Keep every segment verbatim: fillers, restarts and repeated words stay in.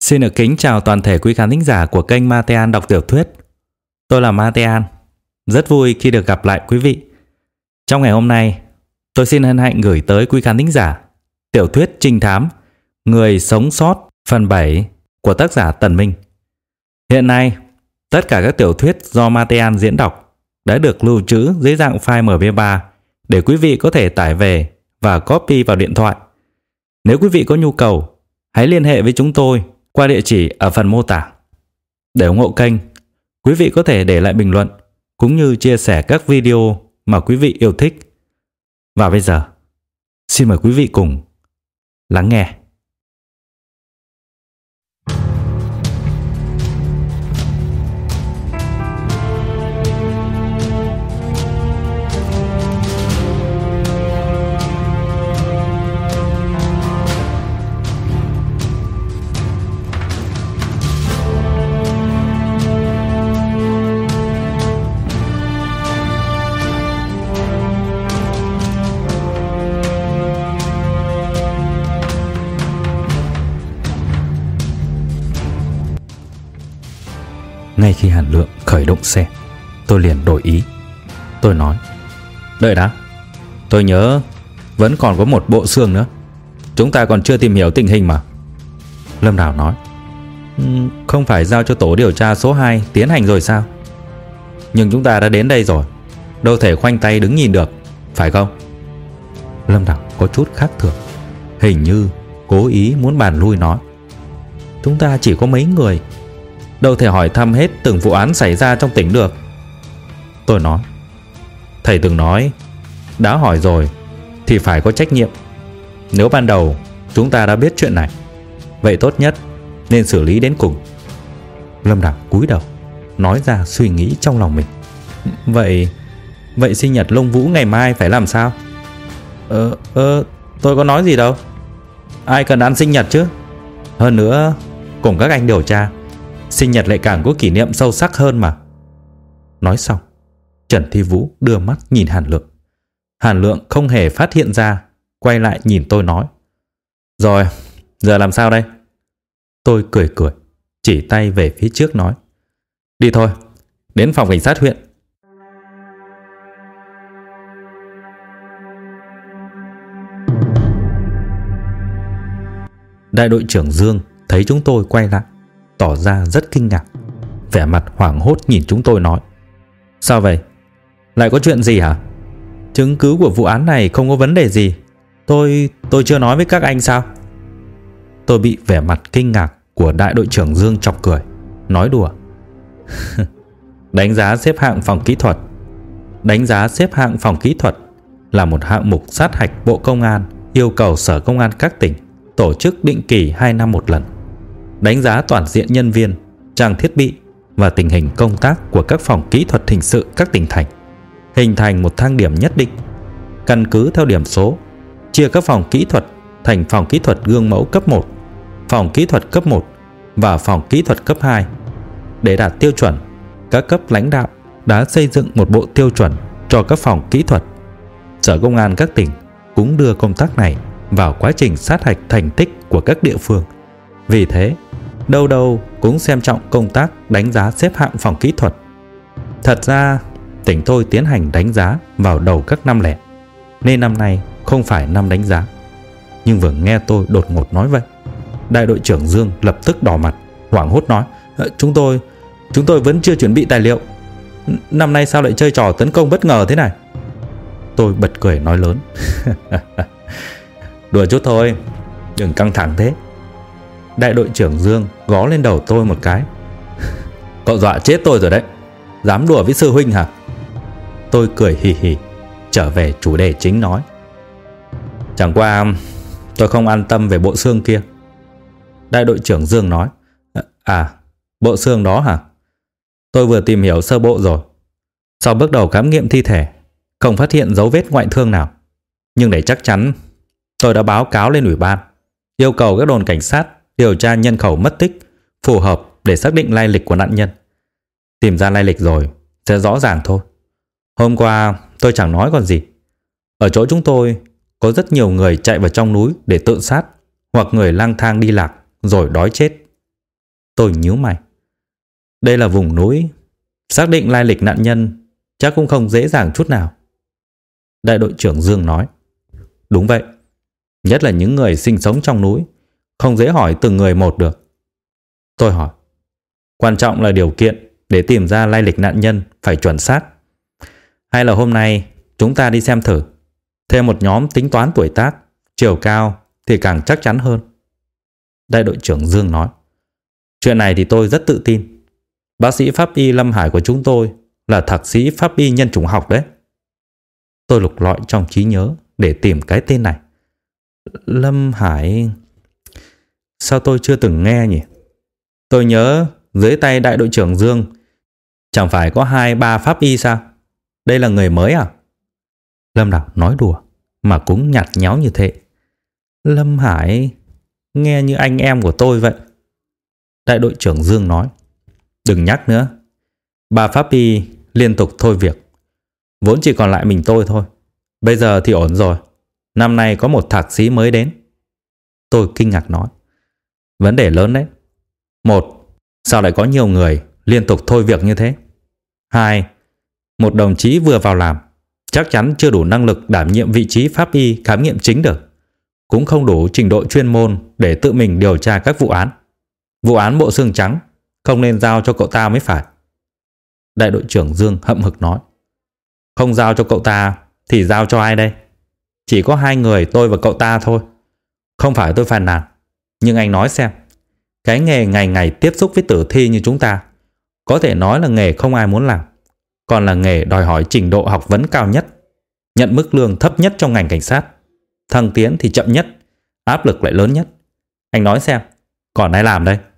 Xin được kính chào toàn thể quý khán thính giả của kênh Matean đọc tiểu thuyết. Tôi là Matean, rất vui khi được gặp lại quý vị. Trong ngày hôm nay, tôi xin hân hạnh gửi tới quý khán thính giả tiểu thuyết trinh thám Người sống sót phần bảy của tác giả Tần Minh. Hiện nay, tất cả các tiểu thuyết do Matean diễn đọc đã được lưu trữ dưới dạng file em pê ba để quý vị có thể tải về và copy vào điện thoại. Nếu quý vị có nhu cầu, hãy liên hệ với chúng tôi qua địa chỉ ở phần mô tả. Để ủng hộ kênh, quý vị có thể để lại bình luận cũng như chia sẻ các video mà quý vị yêu thích. Và bây giờ, xin mời quý vị cùng lắng nghe. Ngay khi Hàn Lượng khởi động xe, tôi liền đổi ý. Tôi nói: đợi đã, tôi nhớ vẫn còn có một bộ xương nữa. Chúng ta còn chưa tìm hiểu tình hình mà. Lâm Đào nói: không phải giao cho tổ điều tra số hai tiến hành rồi sao? Nhưng chúng ta đã đến đây rồi, đâu thể khoanh tay đứng nhìn được, phải không? Lâm Đào có chút khác thường, hình như cố ý muốn bàn lui, nói: chúng ta chỉ có mấy người, đâu thể hỏi thăm hết từng vụ án xảy ra trong tỉnh được. Tôi nói: thầy từng nói, đã hỏi rồi thì phải có trách nhiệm. Nếu ban đầu chúng ta đã biết chuyện này, vậy tốt nhất nên xử lý đến cùng. Lâm Đào cúi đầu nói ra suy nghĩ trong lòng mình. Vậy Vậy sinh nhật Lông Vũ ngày mai phải làm sao? Ờ, ờ tôi có nói gì đâu. Ai cần ăn sinh nhật chứ. Hơn nữa, cùng các anh điều tra, sinh nhật lại càng có kỷ niệm sâu sắc hơn mà. Nói xong, Trần Thi Vũ đưa mắt nhìn Hàn Lượng. Hàn Lượng không hề phát hiện ra, quay lại nhìn tôi nói: rồi, giờ làm sao đây? Tôi cười cười, chỉ tay về phía trước nói: đi thôi, đến phòng cảnh sát huyện. Đại đội trưởng Dương thấy chúng tôi quay lại, tỏ ra rất kinh ngạc, vẻ mặt hoảng hốt nhìn chúng tôi nói: sao vậy? Lại có chuyện gì hả? Chứng cứ của vụ án này không có vấn đề gì. Tôi tôi chưa nói với các anh sao? Tôi bị vẻ mặt kinh ngạc của đại đội trưởng Dương chọc cười, nói đùa: đánh giá xếp hạng phòng kỹ thuật. Đánh giá xếp hạng phòng kỹ thuật là một hạng mục sát hạch Bộ Công an yêu cầu Sở Công an các tỉnh tổ chức định kỳ hai năm một lần, đánh giá toàn diện nhân viên, trang thiết bị và tình hình công tác của các phòng kỹ thuật hình sự các tỉnh thành, hình thành một thang điểm nhất định. Căn cứ theo điểm số, chia các phòng kỹ thuật thành phòng kỹ thuật gương mẫu cấp một, phòng kỹ thuật cấp một và phòng kỹ thuật cấp hai. Để đạt tiêu chuẩn, các cấp lãnh đạo đã xây dựng một bộ tiêu chuẩn cho các phòng kỹ thuật. Sở Công an các tỉnh cũng đưa công tác này vào quá trình sát hạch thành tích của các địa phương. Vì thế, đâu đâu cũng xem trọng công tác đánh giá xếp hạng phòng kỹ thuật. Thật ra, tỉnh tôi tiến hành đánh giá vào đầu các năm lẻ, nên năm nay không phải năm đánh giá. Nhưng vừa nghe tôi đột ngột nói vậy, đại đội trưởng Dương lập tức đỏ mặt, hoảng hốt nói: Chúng tôi, chúng tôi vẫn chưa chuẩn bị tài liệu. Năm nay sao lại chơi trò tấn công bất ngờ thế này? Tôi bật cười nói lớn: đùa chút thôi, đừng căng thẳng thế. Đại đội trưởng Dương gõ lên đầu tôi một cái: cậu dọa chết tôi rồi đấy, dám đùa với sư huynh hả? Tôi cười hì hì, trở về chủ đề chính nói: chẳng qua tôi không an tâm về bộ xương kia. Đại đội trưởng Dương nói: à, bộ xương đó hả? Tôi vừa tìm hiểu sơ bộ rồi. Sau bước đầu khám nghiệm thi thể, không phát hiện dấu vết ngoại thương nào. Nhưng để chắc chắn, tôi đã báo cáo lên ủy ban, yêu cầu các đồn cảnh sát điều tra nhân khẩu mất tích phù hợp để xác định lai lịch của nạn nhân. Tìm ra lai lịch rồi sẽ rõ ràng thôi. Hôm qua tôi chẳng nói còn gì. Ở chỗ chúng tôi có rất nhiều người chạy vào trong núi để tự sát, hoặc người lang thang đi lạc rồi đói chết. Tôi nhíu mày. Đây là vùng núi, xác định lai lịch nạn nhân chắc cũng không dễ dàng chút nào. Đại đội trưởng Dương nói. Đúng vậy, nhất là những người sinh sống trong núi, không dễ hỏi từng người một được. Tôi hỏi. Quan trọng là điều kiện để tìm ra lai lịch nạn nhân phải chuẩn xác. Hay là hôm nay chúng ta đi xem thử, thêm một nhóm tính toán tuổi tác, chiều cao thì càng chắc chắn hơn. Đại đội trưởng Dương nói. Chuyện này thì tôi rất tự tin. Bác sĩ pháp y Lâm Hải của chúng tôi là thạc sĩ pháp y nhân chủng học đấy. Tôi lục lọi trong trí nhớ để tìm cái tên này. Lâm Hải... Sao tôi chưa từng nghe nhỉ? Tôi nhớ dưới tay đại đội trưởng Dương chẳng phải có hai ba pháp y sao? Đây là người mới à? Lâm Đào nói đùa mà cũng nhạt nháo như thế. Lâm Hải nghe như anh em của tôi vậy. Đại đội trưởng Dương nói. Đừng nhắc nữa. Ba pháp y liên tục thôi việc. Vốn chỉ còn lại mình tôi thôi. Bây giờ thì ổn rồi. Năm nay có một thạc sĩ mới đến. Tôi kinh ngạc nói. Vấn đề lớn đấy. Một, sao lại có nhiều người liên tục thôi việc như thế? Hai, một đồng chí vừa vào làm chắc chắn chưa đủ năng lực đảm nhiệm vị trí pháp y khám nghiệm chính được, cũng không đủ trình độ chuyên môn để tự mình điều tra các vụ án. Vụ án bộ xương trắng không nên giao cho cậu ta mới phải. Đại đội trưởng Dương hậm hực nói. Không giao cho cậu ta thì giao cho ai đây? Chỉ có hai người, tôi và cậu ta thôi. Không phải tôi phàn nàn, nhưng anh nói xem, cái nghề ngày ngày tiếp xúc với tử thi như chúng ta có thể nói là nghề không ai muốn làm, còn là nghề đòi hỏi trình độ học vấn cao nhất, nhận mức lương thấp nhất trong ngành cảnh sát, thăng tiến thì chậm nhất, áp lực lại lớn nhất. Anh nói xem, còn ai làm đây?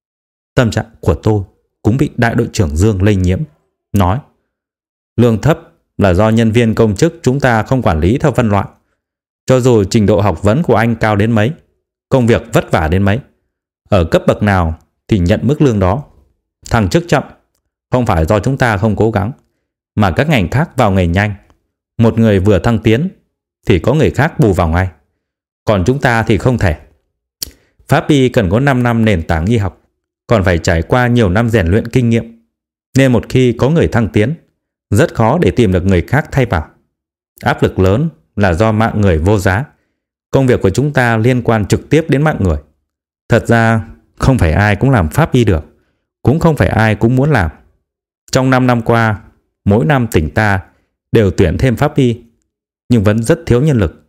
Tâm trạng của tôi cũng bị đại đội trưởng Dương lây nhiễm. Nói, lương thấp là do nhân viên công chức chúng ta không quản lý theo phân loại. Cho dù trình độ học vấn của anh cao đến mấy, công việc vất vả đến mấy, ở cấp bậc nào thì nhận mức lương đó. Thăng chức chậm không phải do chúng ta không cố gắng, mà các ngành khác vào nghề nhanh. Một người vừa thăng tiến thì có người khác bù vào ngay. Còn chúng ta thì không thể. Pháp y cần có năm năm nền tảng y học, còn phải trải qua nhiều năm rèn luyện kinh nghiệm. Nên một khi có người thăng tiến, rất khó để tìm được người khác thay vào. Áp lực lớn là do mạng người vô giá. Công việc của chúng ta liên quan trực tiếp đến mạng người. Thật ra không phải ai cũng làm pháp y được, cũng không phải ai cũng muốn làm. Trong năm năm qua, mỗi năm tỉnh ta đều tuyển thêm pháp y, nhưng vẫn rất thiếu nhân lực.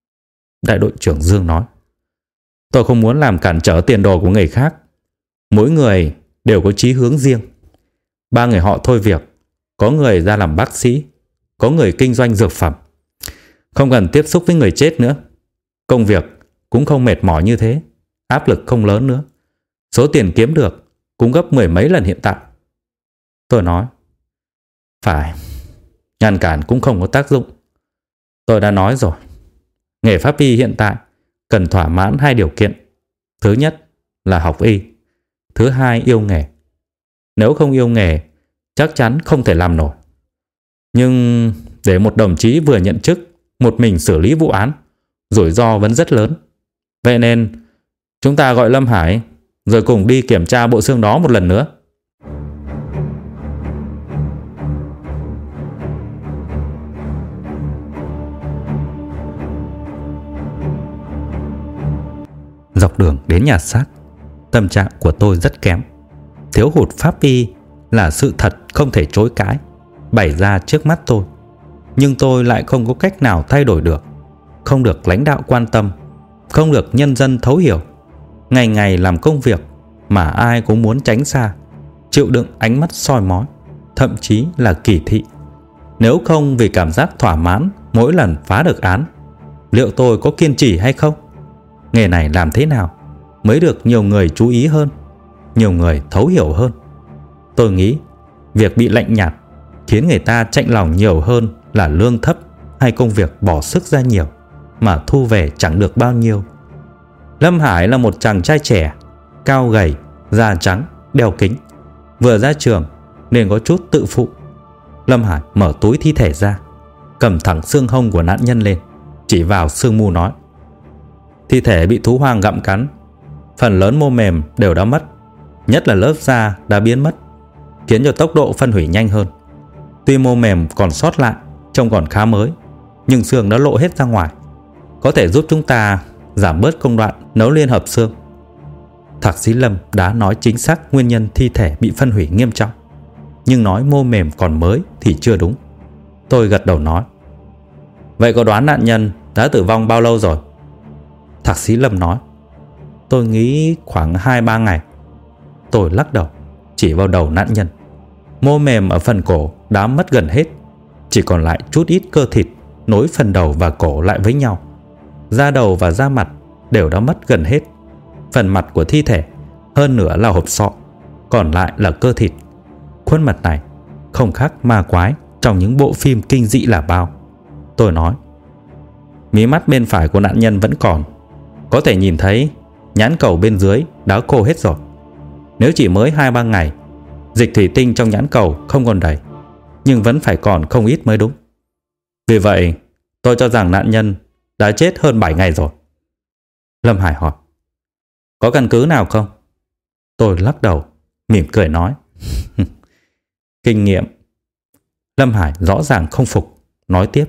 Đại đội trưởng Dương nói. Tôi không muốn làm cản trở tiền đồ của người khác. Mỗi người đều có chí hướng riêng. Ba người họ thôi việc, có người ra làm bác sĩ, có người kinh doanh dược phẩm. Không cần tiếp xúc với người chết nữa. Công việc cũng không mệt mỏi như thế, áp lực không lớn nữa. Số tiền kiếm được cũng gấp mười mấy lần hiện tại. Tôi nói. Phải, ngăn cản cũng không có tác dụng. Tôi đã nói rồi, nghề pháp y hiện tại cần thỏa mãn hai điều kiện. Thứ nhất là học y, thứ hai yêu nghề. Nếu không yêu nghề, chắc chắn không thể làm nổi. Nhưng để một đồng chí vừa nhận chức, một mình xử lý vụ án, rủi ro vẫn rất lớn. Vậy nên chúng ta gọi Lâm Hải rồi cùng đi kiểm tra bộ xương đó một lần nữa. Dọc đường đến nhà xác, tâm trạng của tôi rất kém. Thiếu hụt pháp y là sự thật không thể chối cãi, bày ra trước mắt tôi. Nhưng tôi lại không có cách nào thay đổi được. Không được lãnh đạo quan tâm, không được nhân dân thấu hiểu. Ngày ngày làm công việc mà ai cũng muốn tránh xa, chịu đựng ánh mắt soi mói, thậm chí là kỳ thị. Nếu không vì cảm giác thỏa mãn mỗi lần phá được án, liệu tôi có kiên trì hay không? Nghề này làm thế nào mới được nhiều người chú ý hơn, nhiều người thấu hiểu hơn? Tôi nghĩ việc bị lạnh nhạt khiến người ta chạnh lòng nhiều hơn là lương thấp hay công việc bỏ sức ra nhiều mà thu về chẳng được bao nhiêu. Lâm Hải là một chàng trai trẻ, cao gầy, da trắng, đeo kính. Vừa ra trường nên có chút tự phụ. Lâm Hải mở túi thi thể ra, cầm thẳng xương hông của nạn nhân lên, chỉ vào xương mu nói. Thi thể bị thú hoang gặm cắn, phần lớn mô mềm đều đã mất. nhất là lớp da đã biến mất, khiến cho tốc độ phân hủy nhanh hơn. Tuy mô mềm còn sót lại trông còn khá mới, nhưng xương đã lộ hết ra ngoài, có thể giúp chúng ta giảm bớt công đoạn nấu liên hợp xương. Thạc sĩ Lâm đã nói chính xác nguyên nhân thi thể bị phân hủy nghiêm trọng, nhưng nói mô mềm còn mới thì chưa đúng. Tôi gật đầu nói: Vậy có đoán nạn nhân đã tử vong bao lâu rồi? Thạc sĩ Lâm nói: Tôi nghĩ khoảng hai ba ngày. Tôi lắc đầu, chỉ vào đầu nạn nhân. Mô mềm ở phần cổ đã mất gần hết, chỉ còn lại chút ít cơ thịt nối phần đầu và cổ lại với nhau. Da đầu và da mặt đều đã mất gần hết. Phần mặt của thi thể hơn nửa là hộp sọ, còn lại là cơ thịt. Khuôn mặt này không khác ma quái trong những bộ phim kinh dị là bao. Tôi nói: Mí mắt bên phải của nạn nhân vẫn còn, có thể nhìn thấy nhãn cầu bên dưới đã khô hết rồi. Nếu chỉ mới hai ba ngày, dịch thủy tinh trong nhãn cầu không còn đầy, nhưng vẫn phải còn không ít mới đúng. Vì vậy tôi cho rằng nạn nhân đã chết hơn bảy ngày rồi. Lâm Hải hỏi: Có căn cứ nào không? Tôi lắc đầu, mỉm cười nói: Kinh nghiệm. Lâm Hải rõ ràng không phục, nói tiếp: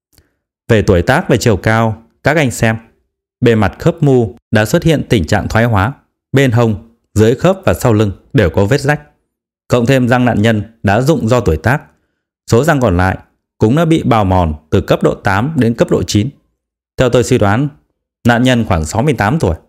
Về tuổi tác và chiều cao, các anh xem, bề mặt khớp mu đã xuất hiện tình trạng thoái hóa, bên hông, dưới khớp và sau lưng đều có vết rách. Cộng thêm răng nạn nhân đã rụng do tuổi tác, số răng còn lại cũng đã bị bào mòn từ cấp độ tám đến cấp độ chín. Theo tôi suy đoán, nạn nhân khoảng sáu mươi tám tuổi.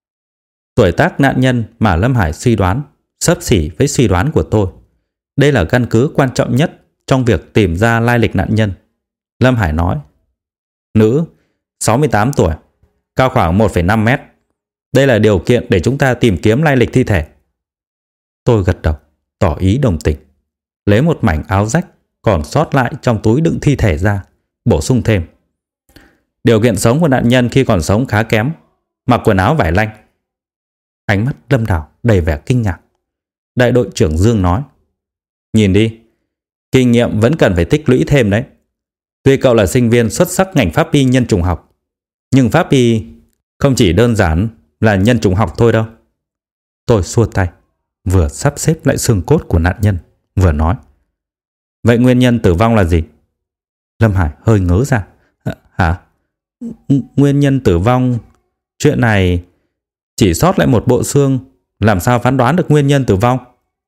Tuổi tác nạn nhân mà Lâm Hải suy đoán xấp xỉ với suy đoán của tôi. Đây là căn cứ quan trọng nhất trong việc tìm ra lai lịch nạn nhân. Lâm Hải nói: Nữ, sáu mươi tám tuổi, cao khoảng một phẩy năm mét. Đây là điều kiện để chúng ta tìm kiếm lai lịch thi thể. Tôi gật đầu, tỏ ý đồng tình, lấy một mảnh áo rách còn sót lại trong túi đựng thi thể ra, bổ sung thêm: Điều kiện sống của nạn nhân khi còn sống khá kém, mặc quần áo vải lanh. Ánh mắt Lâm Đào đầy vẻ kinh ngạc. Đại đội trưởng Dương nói: Nhìn đi, kinh nghiệm vẫn cần phải tích lũy thêm đấy. Tuy cậu là sinh viên xuất sắc ngành pháp y nhân chủng học, nhưng pháp y không chỉ đơn giản là nhân chủng học thôi đâu. Tôi xua tay, vừa sắp xếp lại xương cốt của nạn nhân, vừa nói: Vậy nguyên nhân tử vong là gì? Lâm Hải hơi ngớ ra. Hả? Nguyên nhân tử vong? Chuyện này chỉ sót lại một bộ xương, làm sao phán đoán được nguyên nhân tử vong?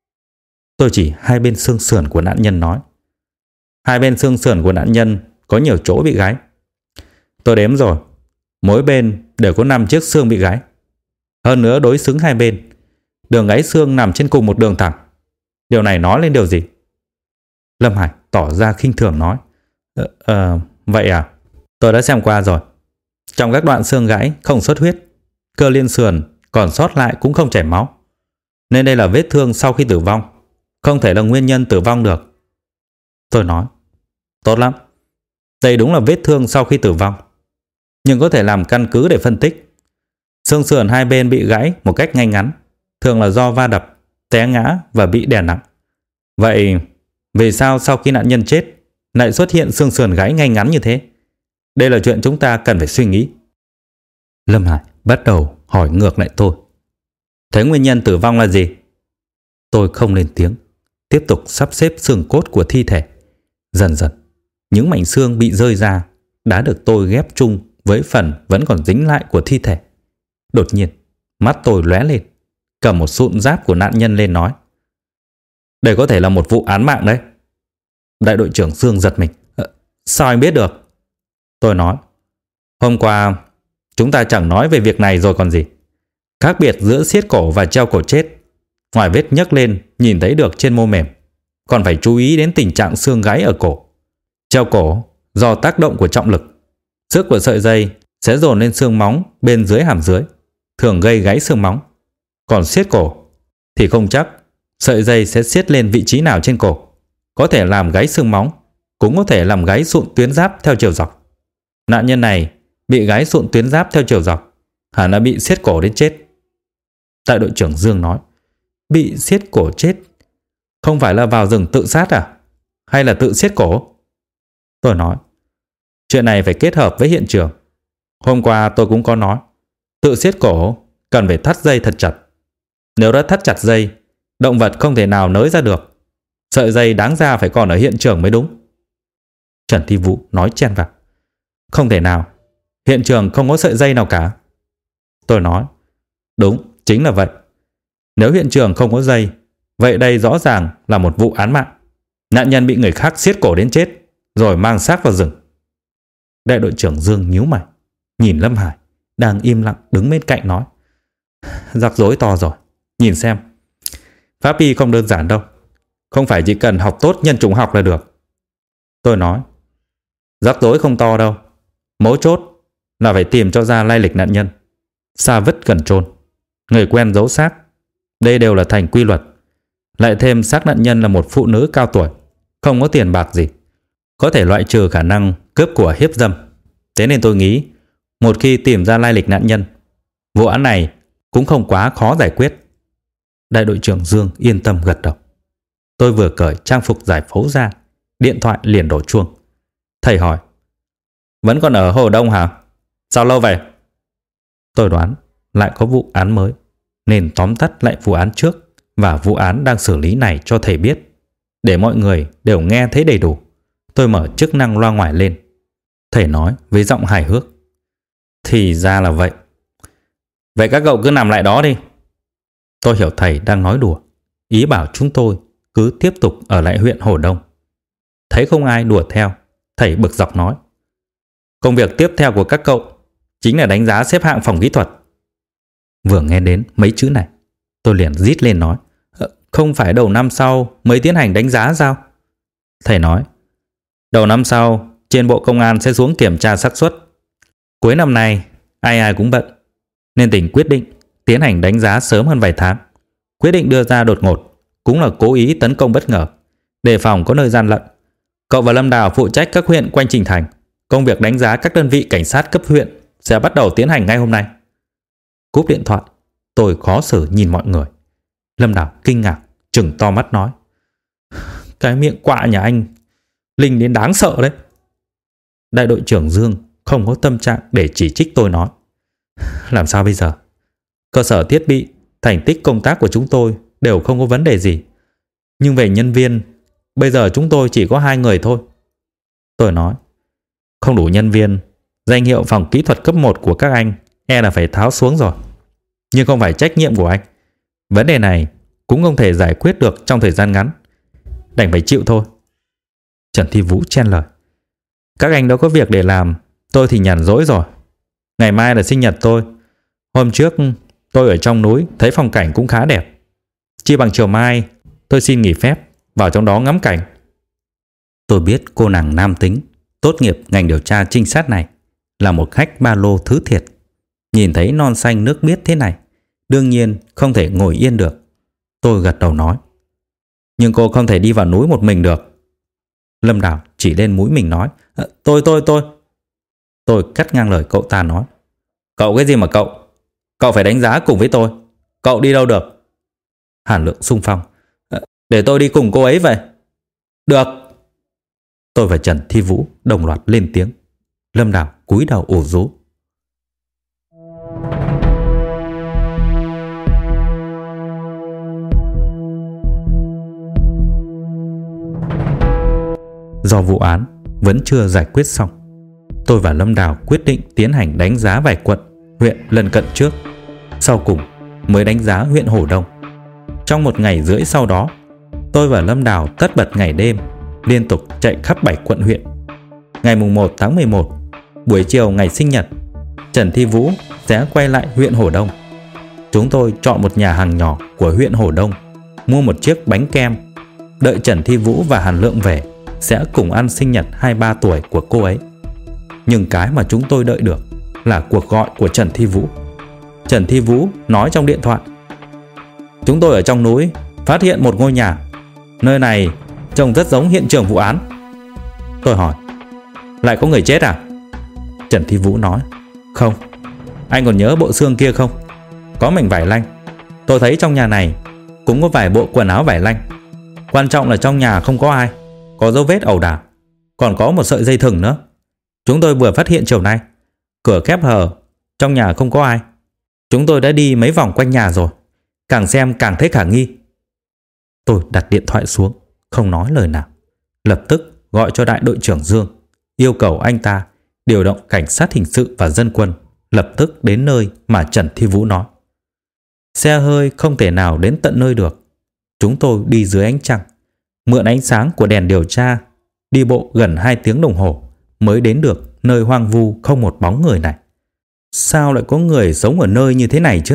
Tôi chỉ hai bên xương sườn của nạn nhân nói: Hai bên xương sườn của nạn nhân có nhiều chỗ bị gãy. Tôi đếm rồi, mỗi bên đều có năm chiếc xương bị gãy. Hơn nữa đối xứng hai bên, đường gãy xương nằm trên cùng một đường thẳng. Điều này nói lên điều gì? Lâm Hải tỏ ra khinh thường nói: Ờ, ờ vậy à? Tôi đã xem qua rồi. Trong các đoạn xương gãy không xuất huyết, cơ liên sườn còn sót lại cũng không chảy máu, nên đây là vết thương sau khi tử vong, không thể là nguyên nhân tử vong được. Tôi nói: Tốt lắm, đây đúng là vết thương sau khi tử vong, nhưng có thể làm căn cứ để phân tích. Xương sườn hai bên bị gãy một cách ngay ngắn, thường là do va đập, té ngã và bị đè nặng. Vậy vì sao sau khi nạn nhân chết lại xuất hiện xương sườn gãy ngay ngắn như thế? Đây là chuyện chúng ta cần phải suy nghĩ. Lâm Hải bắt đầu hỏi ngược lại tôi: Thế nguyên nhân tử vong là gì? Tôi không lên tiếng, tiếp tục sắp xếp xương cốt của thi thể. Dần dần, những mảnh xương bị rơi ra đã được tôi ghép chung với phần vẫn còn dính lại của thi thể. Đột nhiên, mắt tôi lóe lên, cầm một sụn giáp của nạn nhân lên nói: Đây có thể là một vụ án mạng đấy. Đại đội trưởng Dương giật mình: ờ, Sao anh biết được? Tôi nói: Hôm qua chúng ta chẳng nói về việc này rồi còn gì. Khác biệt giữa siết cổ và treo cổ chết, ngoài vết nhấc lên nhìn thấy được trên mô mềm, còn phải chú ý đến tình trạng xương gãy ở cổ. Treo cổ do tác động của trọng lực, sức của sợi dây sẽ dồn lên xương móng bên dưới hàm dưới, thường gây gãy xương móng. Còn siết cổ thì không chắc sợi dây sẽ siết lên vị trí nào trên cổ, có thể làm gãy xương móng, cũng có thể làm gãy sụn tuyến giáp theo chiều dọc. Nạn nhân này bị gãy sụn tuyến giáp theo chiều dọc, hẳn là bị siết cổ đến chết. Đại đội trưởng Dương nói: Bị siết cổ chết? Không phải là vào rừng tự sát à? Hay là tự siết cổ? Tôi nói: Chuyện này phải kết hợp với hiện trường. Hôm qua tôi cũng có nói, tự siết cổ cần phải thắt dây thật chặt. Nếu đã thắt chặt dây, động vật không thể nào nới ra được. Sợi dây đáng ra phải còn ở hiện trường mới đúng. Trần Thi Vũ nói chen vào. Không thể nào, hiện trường không có sợi dây nào cả. Tôi nói, đúng, chính là vậy. Nếu hiện trường không có dây, vậy đây rõ ràng là một vụ án mạng. Nạn nhân bị người khác siết cổ đến chết, rồi mang xác vào rừng. Đại đội trưởng Dương nhíu mày, nhìn Lâm Hải đang im lặng đứng bên cạnh nói, rắc rối to rồi, nhìn xem. Pháp y không đơn giản đâu, không phải chỉ cần học tốt nhân chủng học là được. Tôi nói, rắc rối không to đâu, mấu chốt là phải tìm cho ra lai lịch nạn nhân, xa vứt gần chôn, người quen giấu xác. Đây đều là thành quy luật. Lại thêm xác nạn nhân là một phụ nữ cao tuổi, không có tiền bạc gì, có thể loại trừ khả năng cướp của hiếp dâm. Thế nên tôi nghĩ, một khi tìm ra lai lịch nạn nhân, vụ án này cũng không quá khó giải quyết. Đại đội trưởng Dương yên tâm gật đầu. Tôi vừa cởi trang phục giải phẫu ra, điện thoại liền đổ chuông. Thầy hỏi, vẫn còn ở Hồ Đông hả? Sao lâu vậy? Tôi đoán lại có vụ án mới, nên tóm tắt lại vụ án trước và vụ án đang xử lý này cho thầy biết, để mọi người đều nghe thấy đầy đủ. Tôi mở chức năng loa ngoài lên. Thầy nói với giọng hài hước, thì ra là vậy. Vậy các cậu cứ nằm lại đó đi. Tôi hiểu thầy đang nói đùa, ý bảo chúng tôi cứ tiếp tục ở lại huyện Hồ Đông. Thấy không ai đùa theo, thầy bực dọc nói, công việc tiếp theo của các cậu chính là đánh giá xếp hạng phòng kỹ thuật. Vừa nghe đến mấy chữ này, tôi liền rít lên nói, không phải đầu năm sau mới tiến hành đánh giá sao? Thầy nói, đầu năm sau trên Bộ Công an sẽ xuống kiểm tra xác suất. Cuối năm nay ai ai cũng bận, nên tỉnh quyết định tiến hành đánh giá sớm hơn vài tháng. Quyết định đưa ra đột ngột cũng là cố ý tấn công bất ngờ, đề phòng có nơi gian lận. Cậu và Lâm Đào phụ trách các huyện quanh Trình Thành. Công việc đánh giá các đơn vị cảnh sát cấp huyện sẽ bắt đầu tiến hành ngay hôm nay. Cúp điện thoại, tôi khó xử nhìn mọi người. Lâm Đào kinh ngạc, trừng to mắt nói, cái miệng quạ nhà anh linh đến đáng sợ đấy. Đại đội trưởng Dương không có tâm trạng để chỉ trích tôi nói, làm sao bây giờ? Cơ sở thiết bị, thành tích công tác của chúng tôi đều không có vấn đề gì, nhưng về nhân viên, bây giờ chúng tôi chỉ có hai người thôi. Tôi nói, không đủ nhân viên, danh hiệu phòng kỹ thuật cấp một của các anh e là phải tháo xuống rồi. Nhưng không phải trách nhiệm của anh. Vấn đề này cũng không thể giải quyết được trong thời gian ngắn, đành phải chịu thôi. Trần Thi Vũ chen lời, các anh đâu có việc để làm, tôi thì nhàn rỗi rồi. Ngày mai là sinh nhật tôi. Hôm trước tôi ở trong núi thấy phong cảnh cũng khá đẹp. Chi bằng chiều mai tôi xin nghỉ phép vào trong đó ngắm cảnh. Tôi biết cô nàng nam tính tốt nghiệp ngành điều tra trinh sát này là một khách ba lô thứ thiệt. Nhìn thấy non xanh nước biếc thế này, đương nhiên không thể ngồi yên được. Tôi gật đầu nói, nhưng cô không thể đi vào núi một mình được. Lâm Đào chỉ lên mũi mình nói, Tôi tôi tôi Tôi cắt ngang lời cậu ta nói, cậu cái gì mà cậu? Cậu phải đánh giá cùng với tôi. Cậu đi đâu được? Hàn Lượng xung phong, để tôi đi cùng cô ấy vậy. Được. Tôi và Trần Thi Vũ đồng loạt lên tiếng. Lâm Đào cúi đầu ủ rú. Do vụ án vẫn chưa giải quyết xong, tôi và Lâm Đào quyết định tiến hành đánh giá vài quận, huyện lân cận trước, sau cùng mới đánh giá huyện Hồ Đông. Trong một ngày rưỡi sau đó, tôi và Lâm Đào tất bật ngày đêm, liên tục chạy khắp bảy quận huyện. Ngày mùng một tháng mười một, buổi chiều ngày sinh nhật, Trần Thi Vũ sẽ quay lại huyện Hồ Đông. Chúng tôi chọn một nhà hàng nhỏ của huyện Hồ Đông, mua một chiếc bánh kem, đợi Trần Thi Vũ và Hàn Lượng về sẽ cùng ăn sinh nhật hai mươi ba tuổi của cô ấy. Nhưng cái mà chúng tôi đợi được là cuộc gọi của Trần Thi Vũ. Trần Thi Vũ nói trong điện thoại, chúng tôi ở trong núi phát hiện một ngôi nhà, nơi này trông rất giống hiện trường vụ án. Tôi hỏi, lại có người chết à? Trần Thi Vũ nói, không. Anh còn nhớ bộ xương kia không? Có mảnh vải lanh. Tôi thấy trong nhà này cũng có vài bộ quần áo vải lanh. Quan trọng là trong nhà không có ai, có dấu vết ẩu đả, còn có một sợi dây thừng nữa. Chúng tôi vừa phát hiện chiều nay. Cửa khép hờ, trong nhà không có ai. Chúng tôi đã đi mấy vòng quanh nhà rồi. càng xem càng thấy khả nghi. Tôi đặt điện thoại xuống, không nói lời nào. Lập tức gọi cho đại đội trưởng Dương, yêu cầu anh ta điều động cảnh sát hình sự và dân quân lập tức đến nơi mà Trần Thi Vũ nói. Xe hơi không thể nào đến tận nơi được. Chúng tôi đi dưới ánh trăng, mượn ánh sáng của đèn điều tra, đi bộ gần hai tiếng đồng hồ mới đến được nơi hoang vu không một bóng người này. Sao lại có người sống ở nơi như thế này chứ?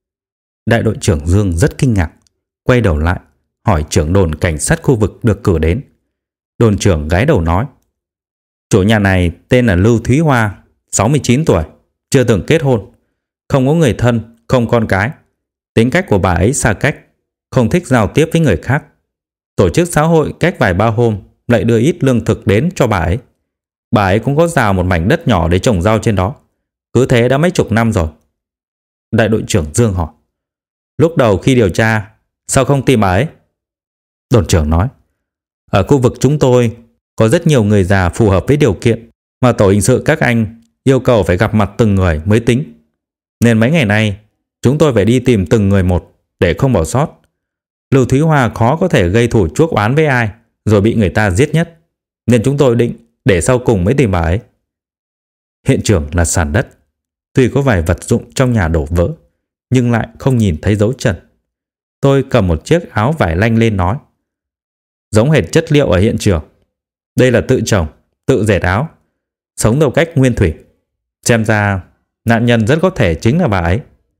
Đại đội trưởng Dương rất kinh ngạc, quay đầu lại hỏi trưởng đồn cảnh sát khu vực được cử đến. Đồn trưởng gái đầu nói: Chủ nhà này tên là Lưu Thúy Hoa, sáu mươi chín tuổi, chưa từng kết hôn, không có người thân, không con cái. Tính cách của bà ấy xa cách, không thích giao tiếp với người khác. Tổ chức xã hội cách vài ba hôm lại đưa ít lương thực đến cho bà ấy. Bà ấy cũng có rào một mảnh đất nhỏ để trồng rau trên đó. Cứ thế đã mấy chục năm rồi. Đại đội trưởng Dương hỏi: Lúc đầu khi điều tra, sao không tìm bà ấy? Đồn trưởng nói: Ở khu vực chúng tôi có rất nhiều người già phù hợp với điều kiện mà tổ hình sự các anh yêu cầu phải gặp mặt từng người mới tính. Nên mấy ngày nay chúng tôi phải đi tìm từng người một để không bỏ sót. Lưu Thúy Hoa khó có thể gây thủ chuốc oán với ai rồi bị người ta giết nhất, nên chúng tôi định để sau cùng mới tìm bà ấy. Hiện trường là sàn đất. Tuy có vài vật dụng trong nhà đổ vỡ, nhưng lại không nhìn thấy dấu chân. Tôi cầm một chiếc áo vải lanh lên nói: Giống hệt chất liệu ở hiện trường. Đây là tự trồng, tự dệt áo, sống theo cách nguyên thủy. Xem ra nạn nhân rất có thể chính là bà ấy.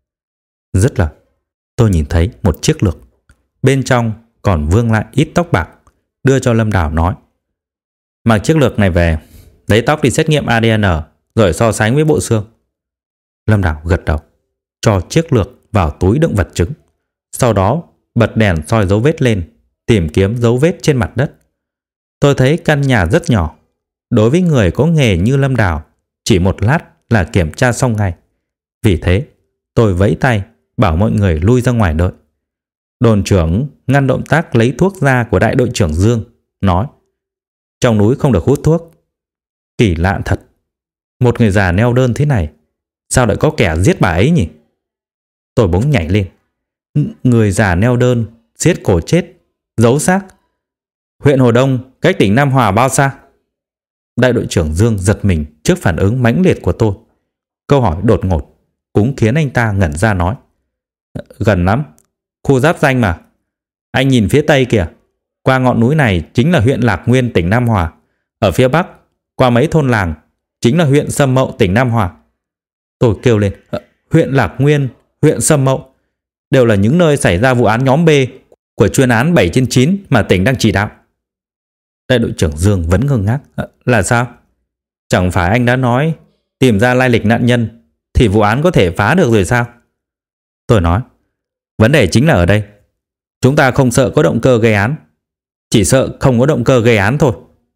Rất là. Tôi nhìn thấy một chiếc lược, bên trong còn vương lại ít tóc bạc, đưa cho Lâm Đào nói: Mặc chiếc lược này về, lấy tóc đi xét nghiệm a đê en rồi so sánh với bộ xương. Lâm Đào gật đầu, cho chiếc lược vào túi đựng vật chứng. Sau đó bật đèn soi dấu vết lên, tìm kiếm dấu vết trên mặt đất. Tôi thấy căn nhà rất nhỏ. Đối với người có nghề như Lâm Đào, chỉ một lát là kiểm tra xong ngay. Vì thế tôi vẫy tay bảo mọi người lui ra ngoài đợi. Đồn trưởng ngăn động tác lấy thuốc ra của đại đội trưởng Dương, nói: Trong núi không được hút thuốc. Kỳ lạ thật, một người già neo đơn thế này, sao lại có kẻ giết bà ấy nhỉ? Tôi bỗng nhảy lên: Người già neo đơn, giết cổ chết, giấu xác. Huyện Hồ Đông cách tỉnh Nam Hòa bao xa? Đại đội trưởng Dương giật mình trước phản ứng mãnh liệt của tôi. Câu hỏi đột ngột cũng khiến anh ta ngẩn ra, nói: Gần lắm, khu giáp danh mà. Anh nhìn phía tây kìa, qua ngọn núi này chính là huyện Lạc Nguyên, tỉnh Nam Hòa. Ở phía bắc, qua mấy thôn làng, chính là huyện Sâm Mậu, tỉnh Nam Hòa. Tôi kêu lên: Huyện Lạc Nguyên, huyện Sâm Mậu đều là những nơi xảy ra vụ án nhóm B của chuyên án bảy trên chín mà tỉnh đang chỉ đạo. Đại đội trưởng Dương vẫn ngơ ngác: Là sao? Chẳng phải anh đã nói tìm ra lai lịch nạn nhân thì vụ án có thể phá được rồi sao? Tôi nói: Vấn đề chính là ở đây. Chúng ta không sợ có động cơ gây án, chỉ sợ không có động cơ gây án thôi.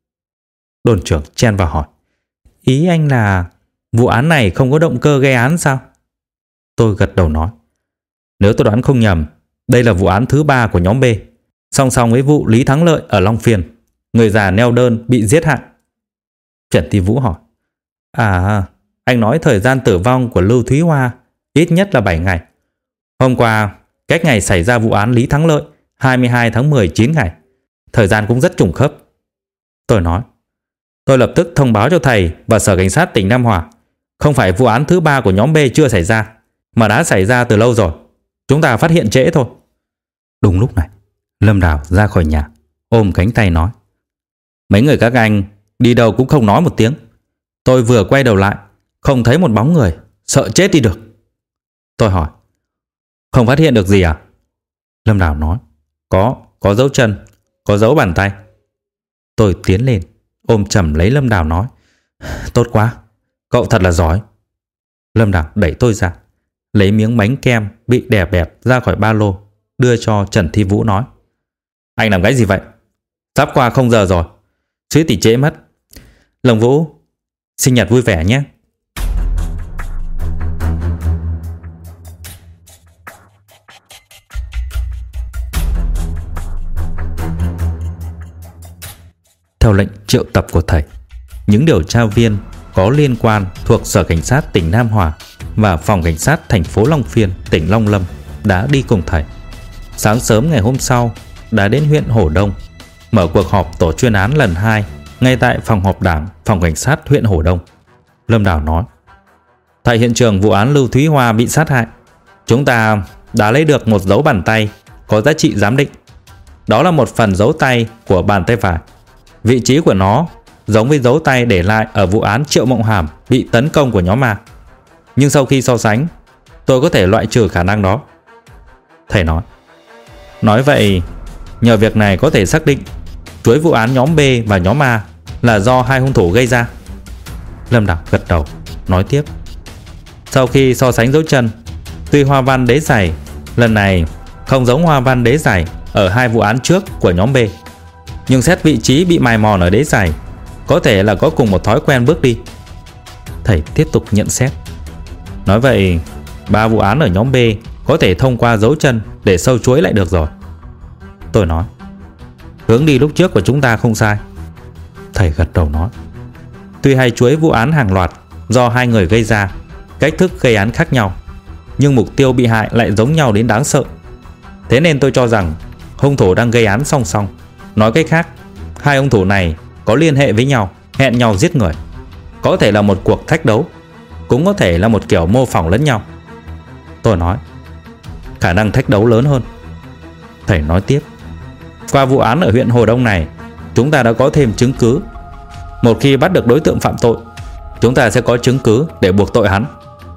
Đồn trưởng chen vào hỏi: Ý anh là vụ án này không có động cơ gây án sao? Tôi gật đầu nói: Nếu tôi đoán không nhầm, đây là vụ án thứ ba của nhóm B, song song với vụ Lý Thắng Lợi ở Long Phiên, người già neo đơn bị giết hại. Trần Thi Vũ hỏi: À, anh nói thời gian tử vong của Lưu Thúy Hoa ít nhất là bảy ngày. Hôm qua, cách ngày xảy ra vụ án Lý Thắng Lợi, hai mươi hai tháng mười, chín ngày. Thời gian cũng rất trùng khớp. Tôi nói: Tôi lập tức thông báo cho thầy và Sở Cảnh sát tỉnh Nam Hòa. Không phải vụ án thứ ba của nhóm B chưa xảy ra, mà đã xảy ra từ lâu rồi. Chúng ta phát hiện trễ thôi. Đúng lúc này, Lâm Đào ra khỏi nhà, ôm cánh tay nói: Mấy người các anh đi đâu cũng không nói một tiếng. Tôi vừa quay đầu lại, không thấy một bóng người, sợ chết đi được. Tôi hỏi: Không phát hiện được gì à? Lâm Đào nói: Có, có dấu chân, có dấu bàn tay. Tôi tiến lên, ôm chầm lấy Lâm Đào nói: Tốt quá, cậu thật là giỏi. Lâm Đào đẩy tôi ra, lấy miếng bánh kem bị đè bẹp ra khỏi ba lô, đưa cho Trần Thi Vũ, nói: Anh làm cái gì vậy? Sắp qua không giờ rồi, suýt thì trễ mất. Lồng Vũ, sinh nhật vui vẻ nhé. Theo lệnh triệu tập của thầy, những điều tra viên có liên quan thuộc Sở Cảnh sát tỉnh Nam Hòa và Phòng Cảnh sát thành phố Long Phiên, tỉnh Long Lâm đã đi cùng thầy. Sáng sớm ngày hôm sau đã đến huyện Hổ Đông, mở cuộc họp tổ chuyên án lần hai ngay tại phòng họp đảng phòng cảnh sát huyện Hổ Đông. Lâm Đào nói: tại hiện trường vụ án Lưu Thúy Hoa bị sát hại, chúng ta đã lấy được một dấu bàn tay có giá trị giám định. Đó là một phần dấu tay của bàn tay phải. Vị trí của nó giống với dấu tay để lại ở vụ án Triệu Mộng Hàm bị tấn công của nhóm Ma. Nhưng sau khi so sánh, tôi có thể loại trừ khả năng đó. Thầy nói: nói vậy, nhờ việc này có thể xác định chuỗi vụ án nhóm B và nhóm A là do hai hung thủ gây ra. Lâm Đào gật đầu, nói tiếp: sau khi so sánh dấu chân, tuy hoa văn đế giày lần này không giống hoa văn đế giày ở hai vụ án trước của nhóm B, nhưng xét vị trí bị mài mòn ở đế giày, có thể là có cùng một thói quen bước đi. Thầy tiếp tục nhận xét: nói vậy, ba vụ án ở nhóm B có thể thông qua dấu chân để sâu chuỗi lại được rồi. Tôi nói: hướng đi lúc trước của chúng ta không sai. Thầy gật đầu nói: tuy hai chuỗi vụ án hàng loạt do hai người gây ra, cách thức gây án khác nhau, nhưng mục tiêu bị hại lại giống nhau đến đáng sợ. Thế nên tôi cho rằng hung thủ đang gây án song song. Nói cách khác, hai hung thủ này có liên hệ với nhau, hẹn nhau giết người. Có thể là một cuộc thách đấu, cũng có thể là một kiểu mô phỏng lẫn nhau. Tôi nói: khả năng thách đấu lớn hơn. Thầy nói tiếp: qua vụ án ở huyện Hồ Đông này, chúng ta đã có thêm chứng cứ. Một khi bắt được đối tượng phạm tội, chúng ta sẽ có chứng cứ để buộc tội hắn.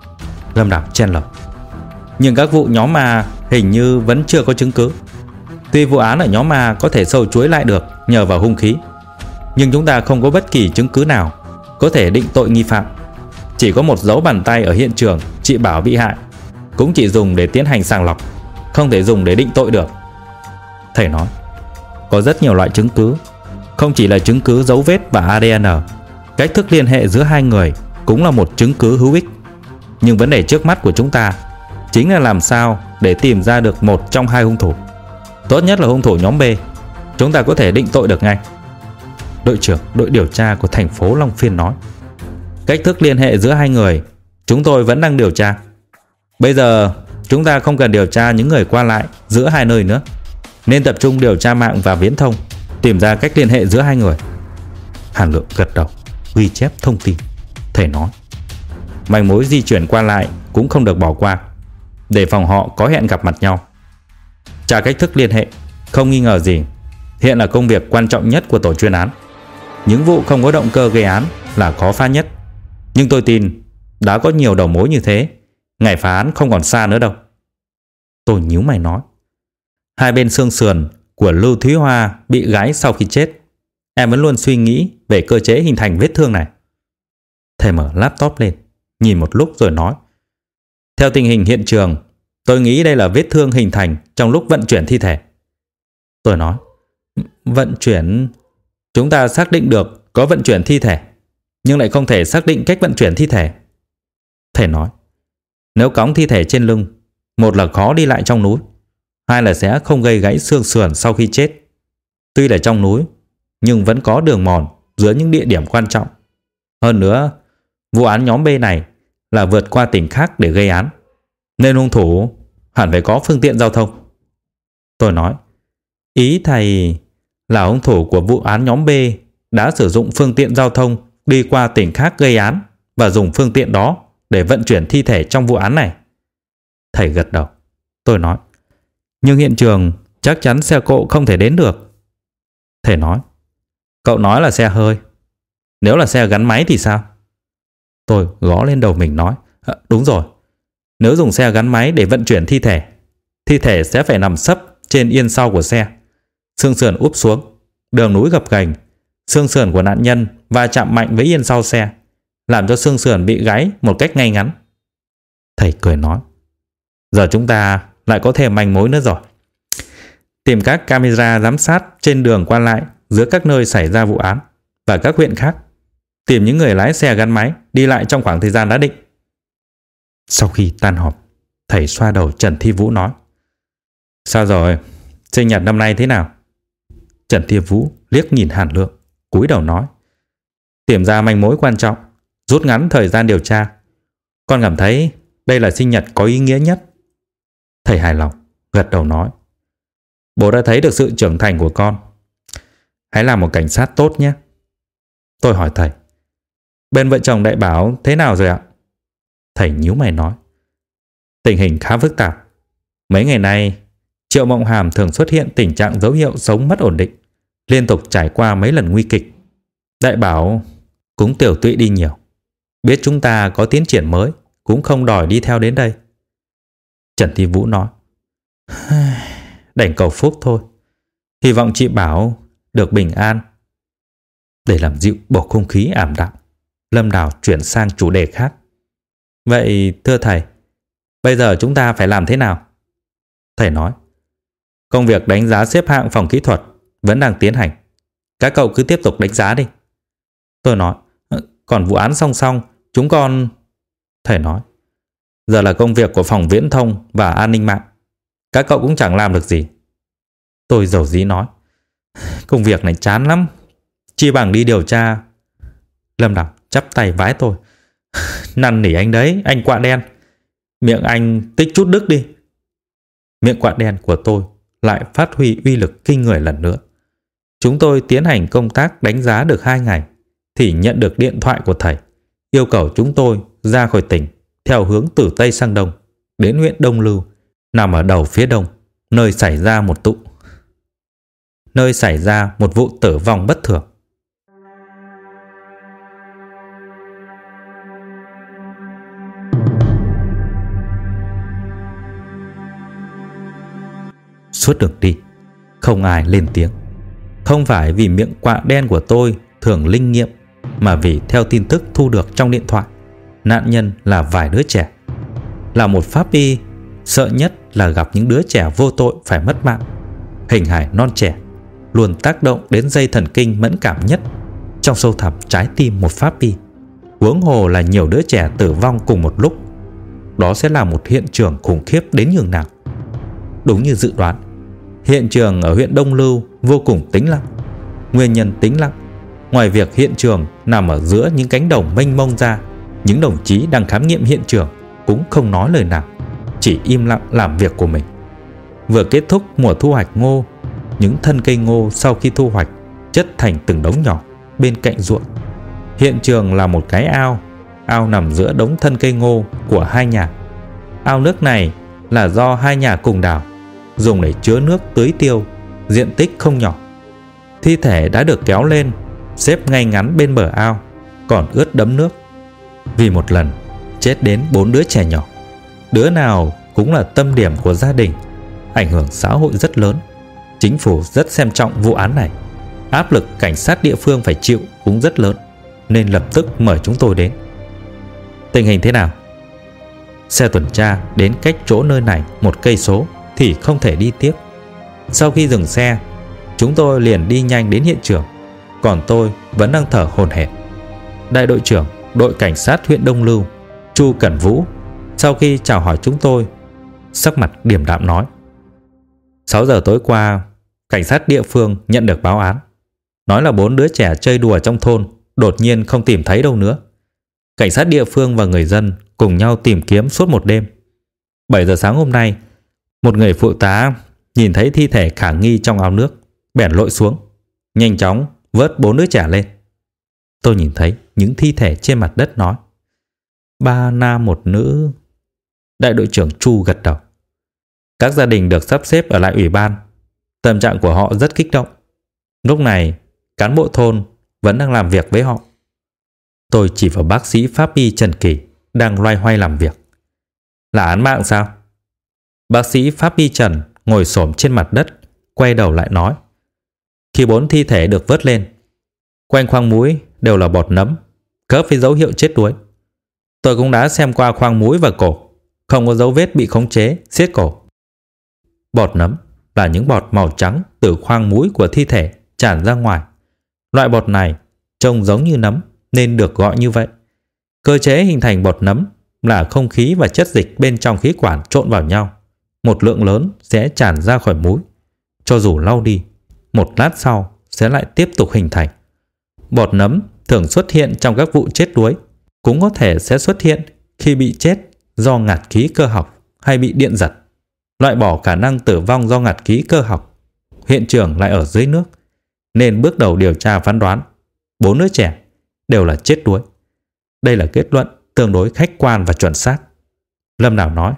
Lâm Đào chen lời: nhưng các vụ nhóm A hình như vẫn chưa có chứng cứ. Tuy vụ án ở nhóm A có thể sâu chuỗi lại được nhờ vào hung khí, nhưng chúng ta không có bất kỳ chứng cứ nào có thể định tội nghi phạm. Chỉ có một dấu bàn tay ở hiện trường chị bảo bị hại, cũng chỉ dùng để tiến hành sàng lọc, không thể dùng để định tội được. Thầy nói: có rất nhiều loại chứng cứ, không chỉ là chứng cứ dấu vết và a đê en. Cách thức liên hệ giữa hai người cũng là một chứng cứ hữu ích. Nhưng vấn đề trước mắt của chúng ta chính là làm sao để tìm ra được một trong hai hung thủ. Tốt nhất là hung thủ nhóm B, chúng ta có thể định tội được ngay. Đội trưởng đội điều tra của thành phố Long Phiên nói: cách thức liên hệ giữa hai người chúng tôi vẫn đang điều tra. Bây giờ chúng ta không cần điều tra những người qua lại giữa hai nơi nữa, nên tập trung điều tra mạng và viễn thông, tìm ra cách liên hệ giữa hai người. Hàn Lượng gật đầu, ghi chép thông tin. Thầy nói: manh mối di chuyển qua lại cũng không được bỏ qua, để phòng họ có hẹn gặp mặt nhau. Tra cách thức liên hệ, không nghi ngờ gì, hiện là công việc quan trọng nhất của tổ chuyên án. Những vụ không có động cơ gây án là khó phá nhất, nhưng tôi tin đã có nhiều đầu mối như thế, ngày phá án không còn xa nữa đâu. Tôi nhíu mày nói: hai bên xương sườn của Lưu Thúy Hoa bị gãy sau khi chết, em vẫn luôn suy nghĩ về cơ chế hình thành vết thương này. Thầy mở laptop lên, nhìn một lúc rồi nói: theo tình hình hiện trường, tôi nghĩ đây là vết thương hình thành trong lúc vận chuyển thi thể. Tôi nói: vận chuyển? Chúng ta xác định được có vận chuyển thi thể, nhưng lại không thể xác định cách vận chuyển thi thể. Thầy nói: nếu cõng thi thể trên lưng, một là khó đi lại trong núi, hai là sẽ không gây gãy xương sườn sau khi chết. Tuy là trong núi, nhưng vẫn có đường mòn giữa những địa điểm quan trọng. Hơn nữa, vụ án nhóm B này là vượt qua tỉnh khác để gây án, nên hung thủ hẳn phải có phương tiện giao thông. Tôi nói: ý thầy là hung thủ của vụ án nhóm B đã sử dụng phương tiện giao thông đi qua tỉnh khác gây án và dùng phương tiện đó để vận chuyển thi thể trong vụ án này. Thầy gật đầu. Tôi nói: nhưng hiện trường chắc chắn xe cộ không thể đến được. Thầy nói: cậu nói là xe hơi, nếu là xe gắn máy thì sao? Tôi gõ lên đầu mình nói: à, đúng rồi, nếu dùng xe gắn máy để vận chuyển thi thể, thi thể sẽ phải nằm sấp trên yên sau của xe, xương sườn úp xuống, đường núi gập ghềnh, xương sườn của nạn nhân va chạm mạnh với yên sau xe, làm cho xương sườn bị gãy một cách ngay ngắn. Thầy cười nói: giờ chúng ta lại có thêm manh mối nữa rồi. Tìm các camera giám sát trên đường qua lại giữa các nơi xảy ra vụ án và các huyện khác. Tìm những người lái xe gắn máy đi lại trong khoảng thời gian đã định. Sau khi tan họp, thầy xoa đầu Trần Thi Vũ nói: sao rồi, sinh nhật năm nay thế nào? Trần Thi Vũ liếc nhìn Hàn Lượng, cúi đầu nói: tìm ra manh mối quan trọng, rút ngắn thời gian điều tra. Con cảm thấy đây là sinh nhật có ý nghĩa nhất. Thầy hài lòng, gật đầu nói: Bố đã thấy được sự trưởng thành của con. Hãy làm một cảnh sát tốt nhé. Tôi hỏi thầy: Bên vợ chồng Đại Bảo thế nào rồi ạ? Thầy nhíu mày nói: Tình hình khá phức tạp. Mấy ngày nay, Triệu Mộng Hàm thường xuất hiện tình trạng dấu hiệu sống mất ổn định, liên tục trải qua mấy lần nguy kịch. Đại Bảo cũng tiểu tụy đi nhiều. Biết chúng ta có tiến triển mới, cũng không đòi đi theo đến đây. Trần Thi Vũ nói: Đành cầu phúc thôi. Hy vọng chị Bảo được bình an. Để làm dịu bầu không khí ảm đạm, Lâm Đào chuyển sang chủ đề khác. Vậy thưa thầy, bây giờ chúng ta phải làm thế nào? Thầy nói: Công việc đánh giá xếp hạng phòng kỹ thuật vẫn đang tiến hành. Các cậu cứ tiếp tục đánh giá đi. Tôi nói: Còn vụ án song song, chúng con... Thầy nói: Giờ là công việc của phòng viễn thông và an ninh mạng. Các cậu cũng chẳng làm được gì. Tôi dầu dí nói: Công việc này chán lắm, chi bằng đi điều tra. Lâm Đào chắp tay vái tôi: Năn nỉ anh đấy, anh quạ đen. Miệng anh tích chút đức đi. Miệng quạ đen của tôi lại phát huy uy lực kinh người lần nữa. Chúng tôi tiến hành công tác đánh giá được hai ngày thì nhận được điện thoại của thầy, yêu cầu chúng tôi ra khỏi tỉnh theo hướng từ Tây sang Đông đến huyện Đông Lưu, nằm ở đầu phía đông, nơi xảy ra một tụ nơi xảy ra một vụ tử vong bất thường. Suốt đường đi, không ai lên tiếng. Không phải vì miệng quạ đen của tôi thường linh nghiệm, mà vì theo tin tức thu được trong điện thoại, nạn nhân là vài đứa trẻ. Là một pháp y, sợ nhất là gặp những đứa trẻ vô tội phải mất mạng. Hình hài non trẻ luôn tác động đến dây thần kinh mẫn cảm nhất trong sâu thẳm trái tim một pháp y. Huống hồ là nhiều đứa trẻ tử vong cùng một lúc. Đó sẽ là một hiện trường khủng khiếp đến nhường nào. Đúng như dự đoán, hiện trường ở huyện Đông Lưu vô cùng tĩnh lặng. Nguyên nhân tĩnh lặng, ngoài việc hiện trường nằm ở giữa những cánh đồng mênh mông ra, những đồng chí đang khám nghiệm hiện trường cũng không nói lời nào, chỉ im lặng làm việc của mình. Vừa kết thúc mùa thu hoạch ngô, những thân cây ngô sau khi thu hoạch chất thành từng đống nhỏ bên cạnh ruộng. Hiện trường là một cái ao, ao nằm giữa đống thân cây ngô của hai nhà. Ao nước này là do hai nhà cùng đào, dùng để chứa nước tưới tiêu, diện tích không nhỏ. Thi thể đã được kéo lên, xếp ngay ngắn bên bờ ao, còn ướt đẫm nước. Vì một lần chết đến bốn đứa trẻ nhỏ, đứa nào cũng là tâm điểm của gia đình, ảnh hưởng xã hội rất lớn. Chính phủ rất xem trọng vụ án này, áp lực cảnh sát địa phương phải chịu cũng rất lớn, nên lập tức mời chúng tôi đến. Tình hình thế nào? Xe tuần tra đến cách chỗ nơi này một cây số thì không thể đi tiếp. Sau khi dừng xe, chúng tôi liền đi nhanh đến hiện trường, còn tôi vẫn đang thở hổn hển. Đại đội trưởng đội cảnh sát huyện Đông Lưu, Chu Cẩn Vũ, sau khi chào hỏi chúng tôi, sắc mặt điềm đạm nói: sáu giờ tối qua, cảnh sát địa phương nhận được báo án, nói là bốn đứa trẻ chơi đùa trong thôn đột nhiên không tìm thấy đâu nữa. Cảnh sát địa phương và người dân cùng nhau tìm kiếm suốt một đêm. bảy giờ sáng hôm nay, một người phụ tá nhìn thấy thi thể khả nghi trong ao nước, bèn lội xuống, nhanh chóng vớt bốn đứa trẻ lên. Tôi nhìn thấy những thi thể trên mặt đất nói: ba nam một nữ. Đại đội trưởng Chu gật đầu. Các gia đình được sắp xếp ở lại ủy ban. Tâm trạng của họ rất kích động. Lúc này, cán bộ thôn vẫn đang làm việc với họ. Tôi chỉ vào bác sĩ pháp y Trần Kỳ đang loay hoay làm việc. Là án mạng sao? Bác sĩ pháp y Trần ngồi xổm trên mặt đất, quay đầu lại nói: khi bốn thi thể được vớt lên, quanh khoang mũi đều là bọt nấm, khớp với dấu hiệu chết đuối. Tôi cũng đã xem qua khoang mũi và cổ, không có dấu vết bị khống chế, siết cổ. Bọt nấm là những bọt màu trắng từ khoang mũi của thi thể tràn ra ngoài. Loại bọt này trông giống như nấm nên được gọi như vậy. Cơ chế hình thành bọt nấm là không khí và chất dịch bên trong khí quản trộn vào nhau. Một lượng lớn sẽ tràn ra khỏi mũi. Cho dù lau đi, một lát sau sẽ lại tiếp tục hình thành. Bọt nấm thường xuất hiện trong các vụ chết đuối, cũng có thể sẽ xuất hiện khi bị chết do ngạt khí cơ học hay bị điện giật. loại bỏ khả năng tử vong do ngạt khí cơ học. Hiện trường lại ở dưới nước, nên bước đầu điều tra phán đoán bốn đứa trẻ đều là chết đuối. Đây là kết luận tương đối khách quan và chuẩn xác. Lâm Đào nói: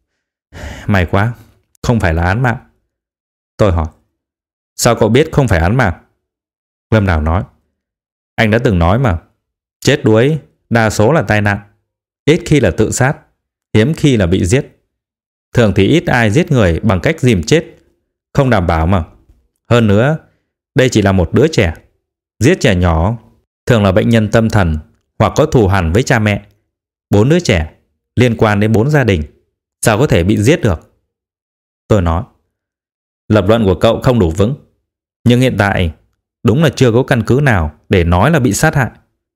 May quá, không phải là án mạng. Tôi hỏi: Sao cậu biết không phải án mạng? Lâm Đào nói: Anh đã từng nói mà, chết đuối đa số là tai nạn, ít khi là tự sát, hiếm khi là bị giết. Thường thì ít ai giết người bằng cách dìm chết, không đảm bảo mà. Hơn nữa, đây chỉ là một đứa trẻ. Giết trẻ nhỏ thường là bệnh nhân tâm thần hoặc có thù hằn với cha mẹ. Bốn đứa trẻ liên quan đến bốn gia đình, sao có thể bị giết được? Tôi nói: Lập luận của cậu không đủ vững, nhưng hiện tại đúng là chưa có căn cứ nào để nói là bị sát hại.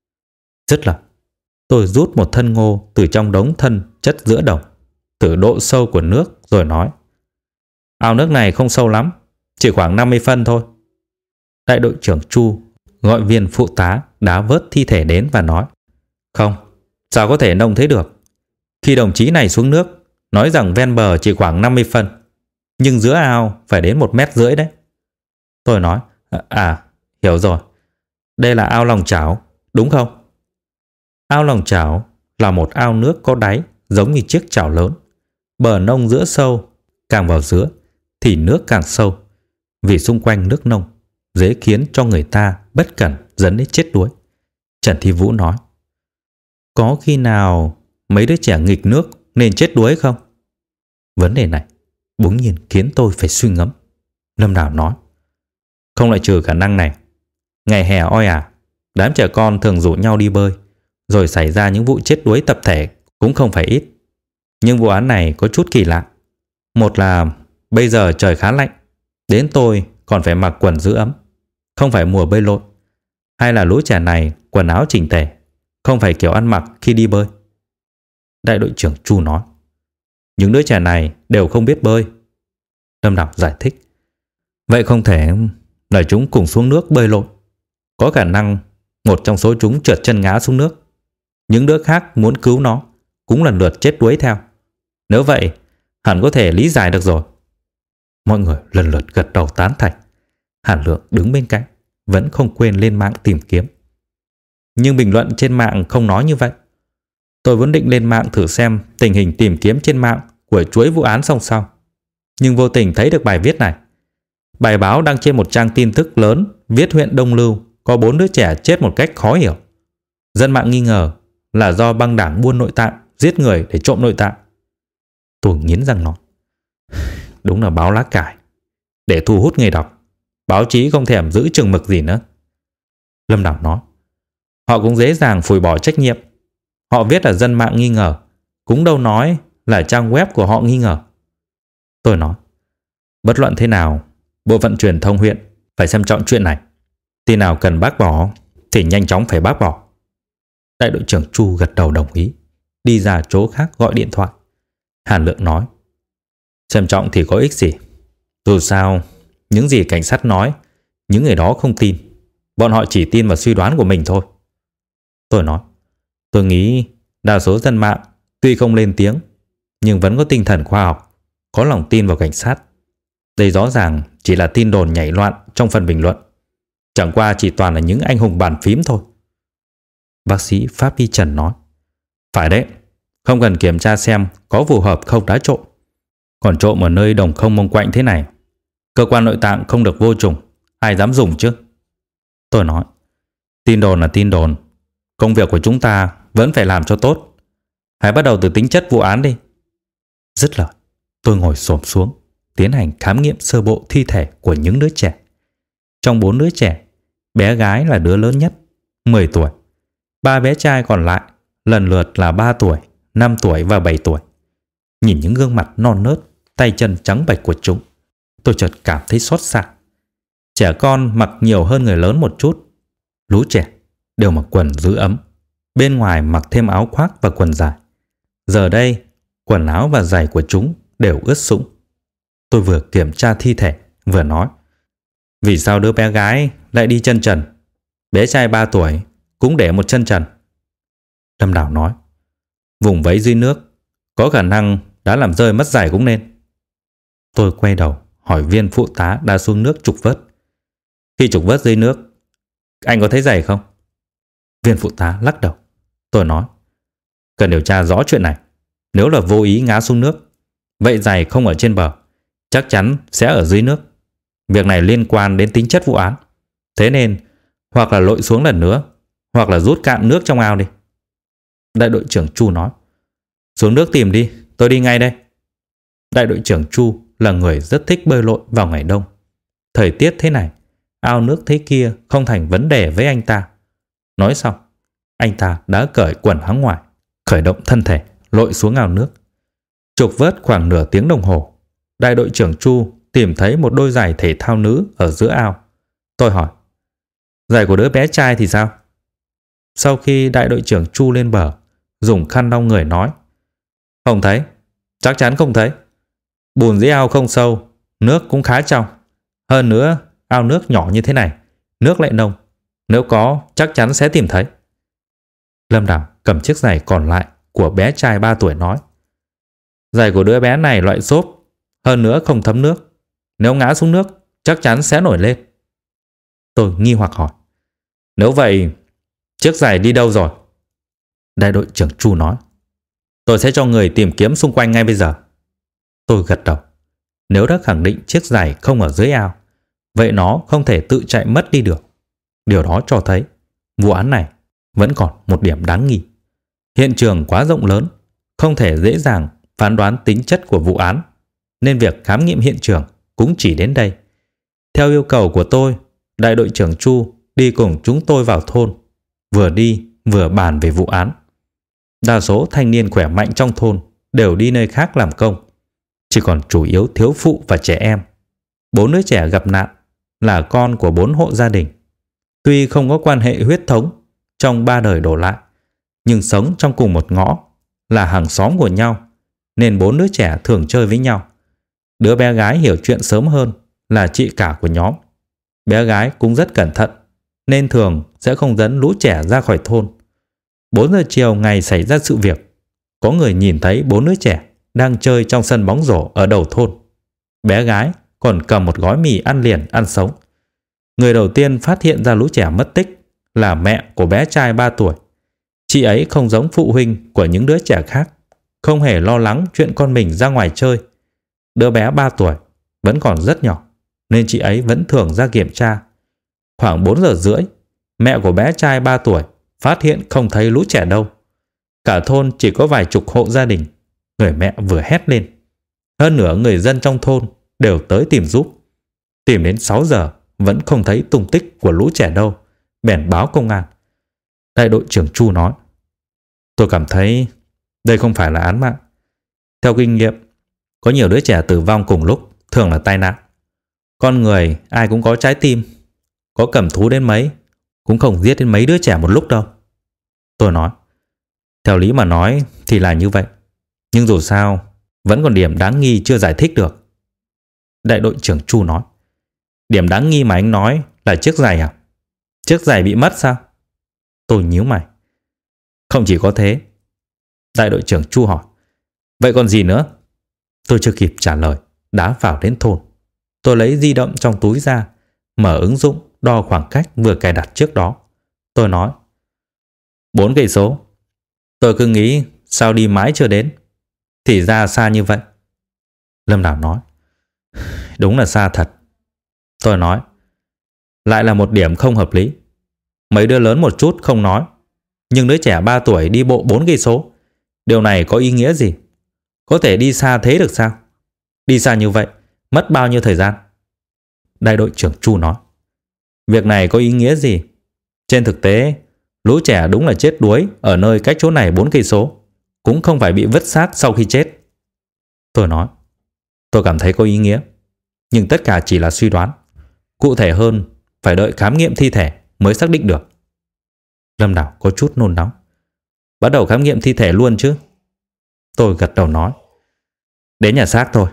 Dứt lời, tôi rút một thân ngô từ trong đống thân chất giữa đồng, thử độ sâu của nước rồi nói: Ao nước này không sâu lắm, chỉ khoảng năm mươi phân thôi. Đại đội trưởng Chu gọi viên phụ tá đá vớt thi thể đến và nói: Không, sao có thể nông thế được? Khi đồng chí này xuống nước, nói rằng ven bờ chỉ khoảng năm mươi phân, nhưng giữa ao phải đến một mét rưỡi đấy. Tôi nói: À, hiểu rồi. Đây là ao lòng chảo, đúng không? Ao lòng chảo là một ao nước có đáy giống như chiếc chảo lớn. Bờ nông giữa sâu, càng vào giữa thì nước càng sâu. Vì xung quanh nước nông, dễ khiến cho người ta bất cẩn dẫn đến chết đuối. Trần Thi Vũ nói: Có khi nào mấy đứa trẻ nghịch nước nên chết đuối không? Vấn đề này bỗng nhiên khiến tôi phải suy ngẫm. Lâm Đào nói: Không loại trừ khả năng này. Ngày hè oi ả, đám trẻ con thường rủ nhau đi bơi, rồi xảy ra những vụ chết đuối tập thể cũng không phải ít. Nhưng vụ án này có chút kỳ lạ. Một là bây giờ trời khá lạnh, đến tôi còn phải mặc quần giữ ấm, không phải mùa bơi lội. Hay là lũ trẻ này quần áo chỉnh tề, không phải kiểu ăn mặc khi đi bơi. Đại đội trưởng Chu nói: Những đứa trẻ này đều không biết bơi. Lâm Đào giải thích: Vậy không thể là chúng cùng xuống nước bơi lội. Có khả năng một trong số chúng trượt chân ngã xuống nước. Những đứa khác muốn cứu nó cũng lần lượt chết đuối theo. Nếu vậy, hẳn có thể lý giải được rồi. Mọi người lần lượt gật đầu tán thành. Hàn Lượng đứng bên cạnh, vẫn không quên lên mạng tìm kiếm. Nhưng bình luận trên mạng không nói như vậy. Tôi vốn định lên mạng thử xem tình hình tìm kiếm trên mạng của chuỗi vụ án song song, nhưng vô tình thấy được bài viết này. Bài báo đăng trên một trang tin tức lớn viết huyện Đông Lưu có bốn đứa trẻ chết một cách khó hiểu. Dân mạng nghi ngờ là do băng đảng buôn nội tạng, giết người để trộm nội tạng. Tôi nghiến răng nói: Đúng là báo lá cải. Để thu hút người đọc, báo chí không thèm giữ chừng mực gì nữa. Lâm Đào nói: Họ cũng dễ dàng phủi bỏ trách nhiệm. Họ viết là dân mạng nghi ngờ, cũng đâu nói là trang web của họ nghi ngờ. Tôi nói: Bất luận thế nào, bộ phận truyền thông huyện phải xem trọng chuyện này. Tin nào cần bác bỏ thì nhanh chóng phải bác bỏ. Đại đội trưởng Chu gật đầu đồng ý, đi ra chỗ khác gọi điện thoại. Hàn Lượng nói: Xem trọng thì có ích gì? Dù sao, những gì cảnh sát nói, những người đó không tin. Bọn họ chỉ tin vào suy đoán của mình thôi. Tôi nói: Tôi nghĩ đa số dân mạng tuy không lên tiếng, nhưng vẫn có tinh thần khoa học, có lòng tin vào cảnh sát. Đây rõ ràng chỉ là tin đồn nhảy loạn trong phần bình luận. Chẳng qua chỉ toàn là những anh hùng bàn phím thôi. Bác sĩ Pháp Y Trần nói: Phải đấy, không cần kiểm tra xem có phù hợp không đã trộm. Còn trộm ở nơi đồng không mông quạnh thế này, cơ quan nội tạng không được vô trùng, ai dám dùng chứ? Tôi nói: Tin đồn là tin đồn, công việc của chúng ta vẫn phải làm cho tốt. Hãy bắt đầu từ tính chất vụ án đi. Dứt lời, tôi ngồi xổm xuống, tiến hành khám nghiệm sơ bộ thi thể của những đứa trẻ. Trong bốn đứa trẻ, bé gái là đứa lớn nhất, mười tuổi. Ba bé trai còn lại lần lượt là ba tuổi, năm tuổi và bảy tuổi. Nhìn những gương mặt non nớt, tay chân trắng bệch của chúng, tôi chợt cảm thấy xót xa. Trẻ con mặc nhiều hơn người lớn một chút. Lũ trẻ đều mặc quần giữ ấm, bên ngoài mặc thêm áo khoác và quần dài. Giờ đây, quần áo và giày của chúng đều ướt sũng. Tôi vừa kiểm tra thi thể, vừa nói: Vì sao đứa bé gái lại đi chân trần? Bé trai ba tuổi cũng để một chân trần. Lâm Đào nói: Vùng vẫy dưới nước, có khả năng đã làm rơi mất giày cũng nên. Tôi quay đầu hỏi viên phụ tá đã xuống nước trục vớt. Khi trục vớt dưới nước, anh có thấy giày không? Viên phụ tá lắc đầu. Tôi nói, cần điều tra rõ chuyện này. Nếu là vô ý ngã xuống nước, vậy giày không ở trên bờ, chắc chắn sẽ ở dưới nước. Việc này liên quan đến tính chất vụ án. Thế nên hoặc là lội xuống lần nữa, hoặc là rút cạn nước trong ao đi. Đại đội trưởng Chu nói, xuống nước tìm đi, tôi đi ngay đây. Đại đội trưởng Chu là người rất thích bơi lội vào ngày đông. Thời tiết thế này, ao nước thế kia không thành vấn đề với anh ta. Nói xong, anh ta đã cởi quần áo ngoài, khởi động thân thể, lội xuống ao nước. Trục vớt khoảng nửa tiếng đồng hồ, đại đội trưởng Chu tìm thấy một đôi giày thể thao nữ ở giữa ao. Tôi hỏi, giày của đứa bé trai thì sao? Sau khi đại đội trưởng Chu lên bờ, dùng khăn lau người nói, không thấy, chắc chắn không thấy. Bùn dưới ao không sâu, nước cũng khá trong. Hơn nữa, ao nước nhỏ như thế này, nước lại nông. Nếu có, chắc chắn sẽ tìm thấy. Lâm Đào cầm chiếc giày còn lại của bé trai ba tuổi nói, giày của đứa bé này loại xốp, hơn nữa không thấm nước. Nếu ngã xuống nước, chắc chắn sẽ nổi lên. Tôi nghi hoặc hỏi, nếu vậy, chiếc giày đi đâu rồi? Đại đội trưởng Chu nói, tôi sẽ cho người tìm kiếm xung quanh ngay bây giờ. Tôi gật đầu. Nếu đã khẳng định chiếc giày không ở dưới ao, vậy nó không thể tự chạy mất đi được. Điều đó cho thấy vụ án này vẫn còn một điểm đáng nghi. Hiện trường quá rộng lớn, không thể dễ dàng phán đoán tính chất của vụ án, nên việc khám nghiệm hiện trường cũng chỉ đến đây. Theo yêu cầu của tôi, đại đội trưởng Chu đi cùng chúng tôi vào thôn, vừa đi vừa bàn về vụ án. Đa số thanh niên khỏe mạnh trong thôn đều đi nơi khác làm công, chỉ còn chủ yếu thiếu phụ và trẻ em. Bốn đứa trẻ gặp nạn là con của bốn hộ gia đình. Tuy không có quan hệ huyết thống trong ba đời đổ lại, nhưng sống trong cùng một ngõ, là hàng xóm của nhau, nên bốn đứa trẻ thường chơi với nhau. Đứa bé gái hiểu chuyện sớm hơn là chị cả của nhóm. Bé gái cũng rất cẩn thận, nên thường sẽ không dẫn lũ trẻ ra khỏi thôn. Bốn giờ chiều ngày xảy ra sự việc, có người nhìn thấy bốn đứa trẻ đang chơi trong sân bóng rổ ở đầu thôn. Bé gái còn cầm một gói mì ăn liền ăn sống. Người đầu tiên phát hiện ra lũ trẻ mất tích là mẹ của bé trai ba tuổi. Chị ấy không giống phụ huynh của những đứa trẻ khác, không hề lo lắng chuyện con mình ra ngoài chơi. Đứa bé ba tuổi vẫn còn rất nhỏ, nên chị ấy vẫn thường ra kiểm tra. Khoảng bốn giờ rưỡi, mẹ của bé trai ba tuổi phát hiện không thấy lũ trẻ đâu. Cả thôn chỉ có vài chục hộ gia đình. Người mẹ vừa hét lên. Hơn nửa người dân trong thôn đều tới tìm giúp. Tìm đến sáu giờ vẫn không thấy tung tích của lũ trẻ đâu, bèn báo công an. Đại đội trưởng Chu nói, tôi cảm thấy đây không phải là án mạng. Theo kinh nghiệm, có nhiều đứa trẻ tử vong cùng lúc thường là tai nạn. Con người ai cũng có trái tim, có cầm thú đến mấy cũng không giết đến mấy đứa trẻ một lúc đâu. Tôi nói, theo lý mà nói thì là như vậy, nhưng dù sao vẫn còn điểm đáng nghi chưa giải thích được. Đại đội trưởng Chu nói, điểm đáng nghi mà anh nói là chiếc giày à? Chiếc giày bị mất sao? Tôi nhíu mày. Không chỉ có thế. Đại đội trưởng Chu hỏi, vậy còn gì nữa? Tôi chưa kịp trả lời, đã vào đến thôn. Tôi lấy di động trong túi ra, mở ứng dụng đo khoảng cách vừa cài đặt trước đó. Tôi nói, bốn cây số. Tôi cứ nghĩ sao đi mãi chưa đến, thì ra xa như vậy. Lâm Đào nói, đúng là xa thật. Tôi nói, lại là một điểm không hợp lý. Mấy đứa lớn một chút không nói, nhưng đứa trẻ ba tuổi đi bộ bốn cây số, điều này có ý nghĩa gì? Có thể đi xa thế được sao? Đi xa như vậy mất bao nhiêu thời gian? Đại đội trưởng Chu nói, việc này có ý nghĩa gì? Trên thực tế, lũ trẻ đúng là chết đuối ở nơi cách chỗ này bốn cây số, cũng không phải bị vứt xác sau khi chết. Tôi nói, tôi cảm thấy có ý nghĩa, nhưng tất cả chỉ là suy đoán. Cụ thể hơn, phải đợi khám nghiệm thi thể mới xác định được. Lâm Đào có chút nôn nóng. Bắt đầu khám nghiệm thi thể luôn chứ? Tôi gật đầu nói, đến nhà xác thôi.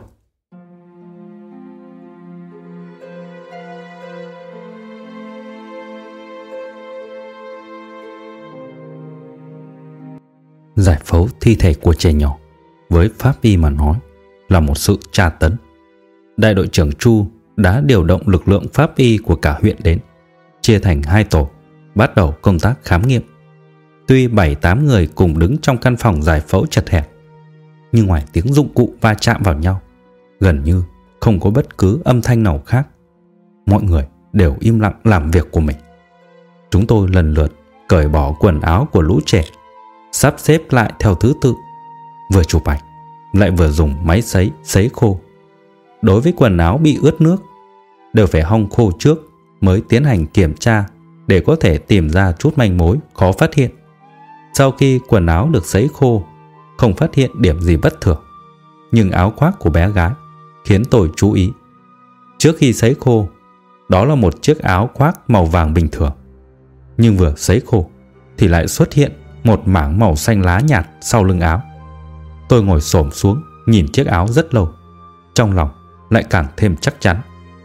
Giải phẫu thi thể của trẻ nhỏ với pháp y mà nói là một sự tra tấn. Đại đội trưởng Chu đã điều động lực lượng pháp y của cả huyện đến, chia thành hai tổ, bắt đầu công tác khám nghiệm. Tuy bảy tám người cùng đứng trong căn phòng giải phẫu chật hẹp, nhưng ngoài tiếng dụng cụ va chạm vào nhau, gần như không có bất cứ âm thanh nào khác. Mọi người đều im lặng làm việc của mình. Chúng tôi lần lượt cởi bỏ quần áo của lũ trẻ, sắp xếp lại theo thứ tự, vừa chụp ảnh lại vừa dùng máy sấy sấy khô. Đối với quần áo bị ướt nước, đều phải hong khô trước mới tiến hành kiểm tra để có thể tìm ra chút manh mối khó phát hiện. Sau khi quần áo được sấy khô, không phát hiện điểm gì bất thường, nhưng áo khoác của bé gái khiến tôi chú ý. Trước khi sấy khô, đó là một chiếc áo khoác màu vàng bình thường, nhưng vừa sấy khô thì lại xuất hiện một mảng màu xanh lá nhạt sau lưng áo. Tôi ngồi xổm xuống nhìn chiếc áo rất lâu, trong lòng lại càng thêm chắc chắn.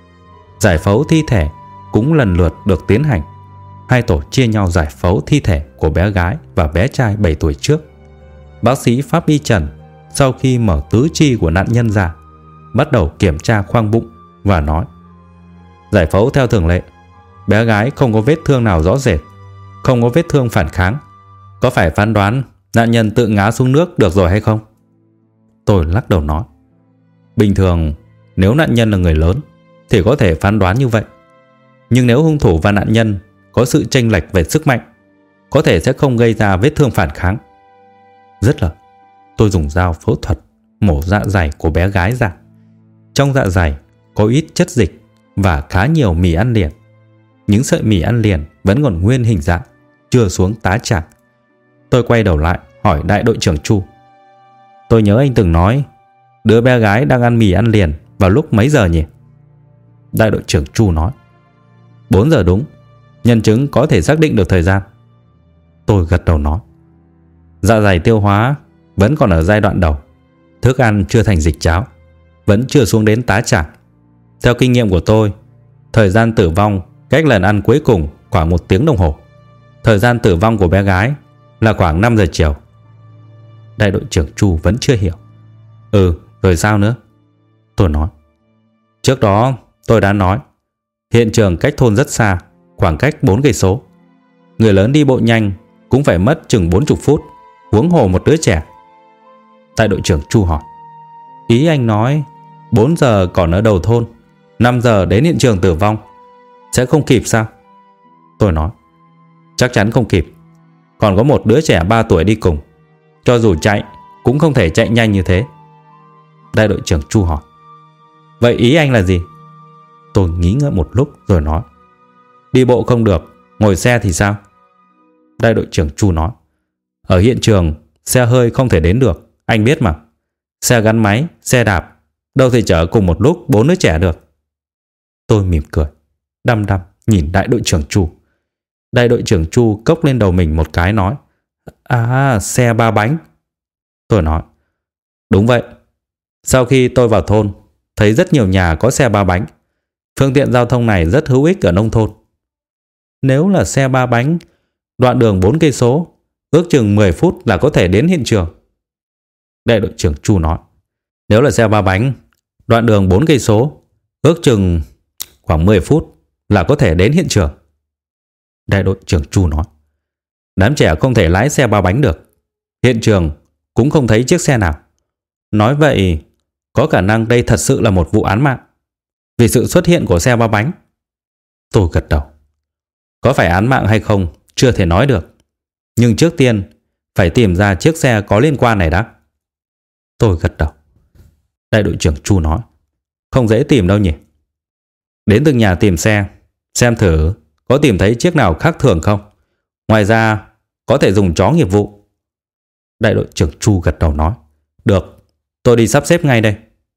Giải phẫu thi thể cũng lần lượt được tiến hành. Hai tổ chia nhau giải phẫu thi thể của bé gái và bé trai bảy tuổi trước. Bác sĩ pháp y Trần sau khi mở tứ chi của nạn nhân ra, bắt đầu kiểm tra khoang bụng và nói: giải phẫu theo thường lệ, bé gái không có vết thương nào rõ rệt, không có vết thương phản kháng. Có phải phán đoán nạn nhân tự ngã xuống nước được rồi hay không? Tôi lắc đầu nói: bình thường nếu nạn nhân là người lớn thì có thể phán đoán như vậy, nhưng nếu hung thủ và nạn nhân có sự chênh lệch về sức mạnh, có thể sẽ không gây ra vết thương phản kháng. Rất là tôi dùng dao phẫu thuật mổ dạ dày của bé gái ra. Trong dạ dày có ít chất dịch và khá nhiều mì ăn liền. Những sợi mì ăn liền vẫn còn nguyên hình dạng, chưa xuống tá tràng. Tôi quay đầu lại hỏi đại đội trưởng Chu: tôi nhớ anh từng nói đứa bé gái đang ăn mì ăn liền vào lúc mấy giờ nhỉ? Đại đội trưởng Chu nói: bốn giờ đúng. Nhân chứng có thể xác định được thời gian. Tôi gật đầu nói: dạ dày tiêu hóa vẫn còn ở giai đoạn đầu, thức ăn chưa thành dịch cháo, vẫn chưa xuống đến tá tràng. Theo kinh nghiệm của tôi, thời gian tử vong cách lần ăn cuối cùng khoảng một tiếng đồng hồ. Thời gian tử vong của bé gái là khoảng năm giờ chiều. Đại đội trưởng Chu vẫn chưa hiểu. Ừ, rồi sao nữa? Tôi nói: trước đó tôi đã nói hiện trường cách thôn rất xa, khoảng cách bốn cây số. Người lớn đi bộ nhanh cũng phải mất chừng bốn mươi phút, huống hồ một đứa trẻ. Đại đội trưởng Chu hỏi: ý anh nói bốn giờ còn ở đầu thôn, năm giờ đến hiện trường tử vong, sẽ không kịp sao? Tôi nói: chắc chắn không kịp. Còn có một đứa trẻ ba tuổi đi cùng, cho dù chạy cũng không thể chạy nhanh như thế. Đại đội trưởng Chu hỏi: vậy ý anh là gì? Tôi nghĩ ngợi một lúc rồi nói: đi bộ không được, ngồi xe thì sao? Đại đội trưởng Chu nói: ở hiện trường xe hơi không thể đến được, anh biết mà. Xe gắn máy, xe đạp đâu thể chở cùng một lúc bốn đứa trẻ được. Tôi mỉm cười, đăm đăm nhìn đại đội trưởng Chu. Đại đội trưởng Chu cốc lên đầu mình một cái nói: à, xe ba bánh. Tôi nói: đúng vậy. Sau khi tôi vào thôn, thấy rất nhiều nhà có xe ba bánh. Phương tiện giao thông này rất hữu ích ở nông thôn. Nếu là xe ba bánh, đoạn đường bốn cây số, ước chừng mười phút là có thể đến hiện trường. Đại đội trưởng Chu nói: nếu là xe ba bánh, đoạn đường bốn cây số, ước chừng khoảng mười phút là có thể đến hiện trường. Đại đội trưởng Chu nói: đám trẻ không thể lái xe ba bánh được. Hiện trường cũng không thấy chiếc xe nào. Nói vậy, có khả năng đây thật sự là một vụ án mạng vì sự xuất hiện của xe ba bánh. Tôi gật đầu. Có phải án mạng hay không chưa thể nói được, nhưng trước tiên phải tìm ra chiếc xe có liên quan này đã. Tôi gật đầu. Đại đội trưởng Chu nói: không dễ tìm đâu nhỉ. Đến từng nhà tìm xe, xem thử có tìm thấy chiếc nào khác thường không. Ngoài ra có thể dùng chó nghiệp vụ. Đại đội trưởng Chu gật đầu nói: được, tôi đi sắp xếp ngay đây.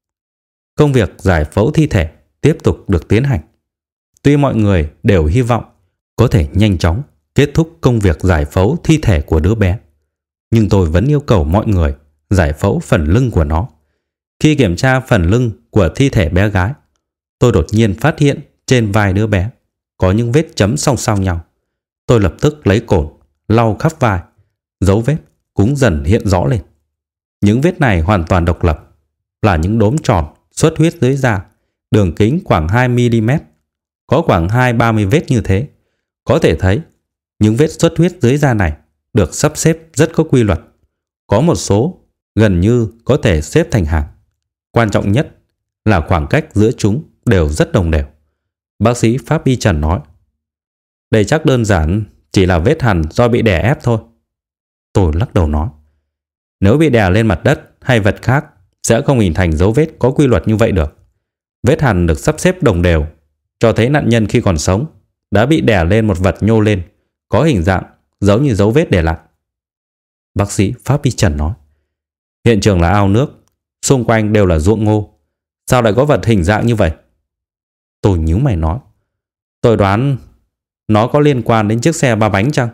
Công việc giải phẫu thi thể tiếp tục được tiến hành. Tuy mọi người đều hy vọng có thể nhanh chóng kết thúc công việc giải phẫu thi thể của đứa bé, nhưng tôi vẫn yêu cầu mọi người giải phẫu phần lưng của nó. Khi kiểm tra phần lưng của thi thể bé gái, tôi đột nhiên phát hiện trên vai đứa bé có những vết chấm song song nhau. Tôi lập tức lấy cồn lau khắp vai, dấu vết cũng dần hiện rõ lên. Những vết này hoàn toàn độc lập, là những đốm tròn xuất huyết dưới da, đường kính khoảng hai mi li mét, có khoảng hai ba mươi vết như thế. Có thể thấy những vết xuất huyết dưới da này được sắp xếp rất có quy luật. Có một số gần như có thể xếp thành hàng. Quan trọng nhất là khoảng cách giữa chúng đều rất đồng đều. Bác sĩ pháp y Trần nói, đây chắc đơn giản chỉ là vết hằn do bị đè ép thôi. Tôi lắc đầu nói, nếu bị đè lên mặt đất hay vật khác sẽ không hình thành dấu vết có quy luật như vậy được. Vết hằn được sắp xếp đồng đều, cho thấy nạn nhân khi còn sống đã bị đè lên một vật nhô lên, có hình dạng giống như dấu vết để lại. Bác sĩ pháp y Trần nói, hiện trường là ao nước, xung quanh đều là ruộng ngô, sao lại có vật hình dạng như vậy? Tôi nhíu mày nói, tôi đoán nó có liên quan đến chiếc xe ba bánh chăng?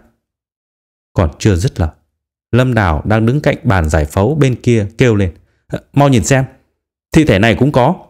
Còn chưa dứt lời, Lâm Đào đang đứng cạnh bàn giải phẫu bên kia kêu lên, mau nhìn xem, thi thể này cũng có.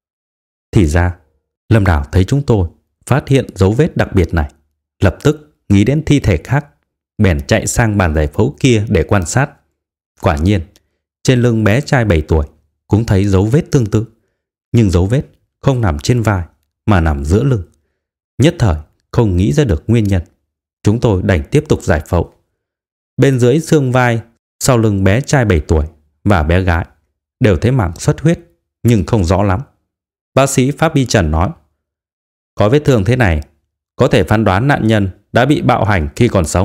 Thì ra Lâm Đào thấy chúng tôi phát hiện dấu vết đặc biệt này, lập tức nghĩ đến thi thể khác, bèn chạy sang bàn giải phẫu kia để quan sát. Quả nhiên trên lưng bé trai bảy tuổi cũng thấy dấu vết tương tự, nhưng dấu vết không nằm trên vai mà nằm giữa lưng. Nhất thời không nghĩ ra được nguyên nhân, chúng tôi đành tiếp tục giải phẫu. Bên dưới xương vai, sau lưng bé trai bảy tuổi và bé gái đều thấy mảng xuất huyết, nhưng không rõ lắm. Bác sĩ pháp y Trần nói, có vết thương thế này có thể phán đoán nạn nhân đã bị bạo hành khi còn sống.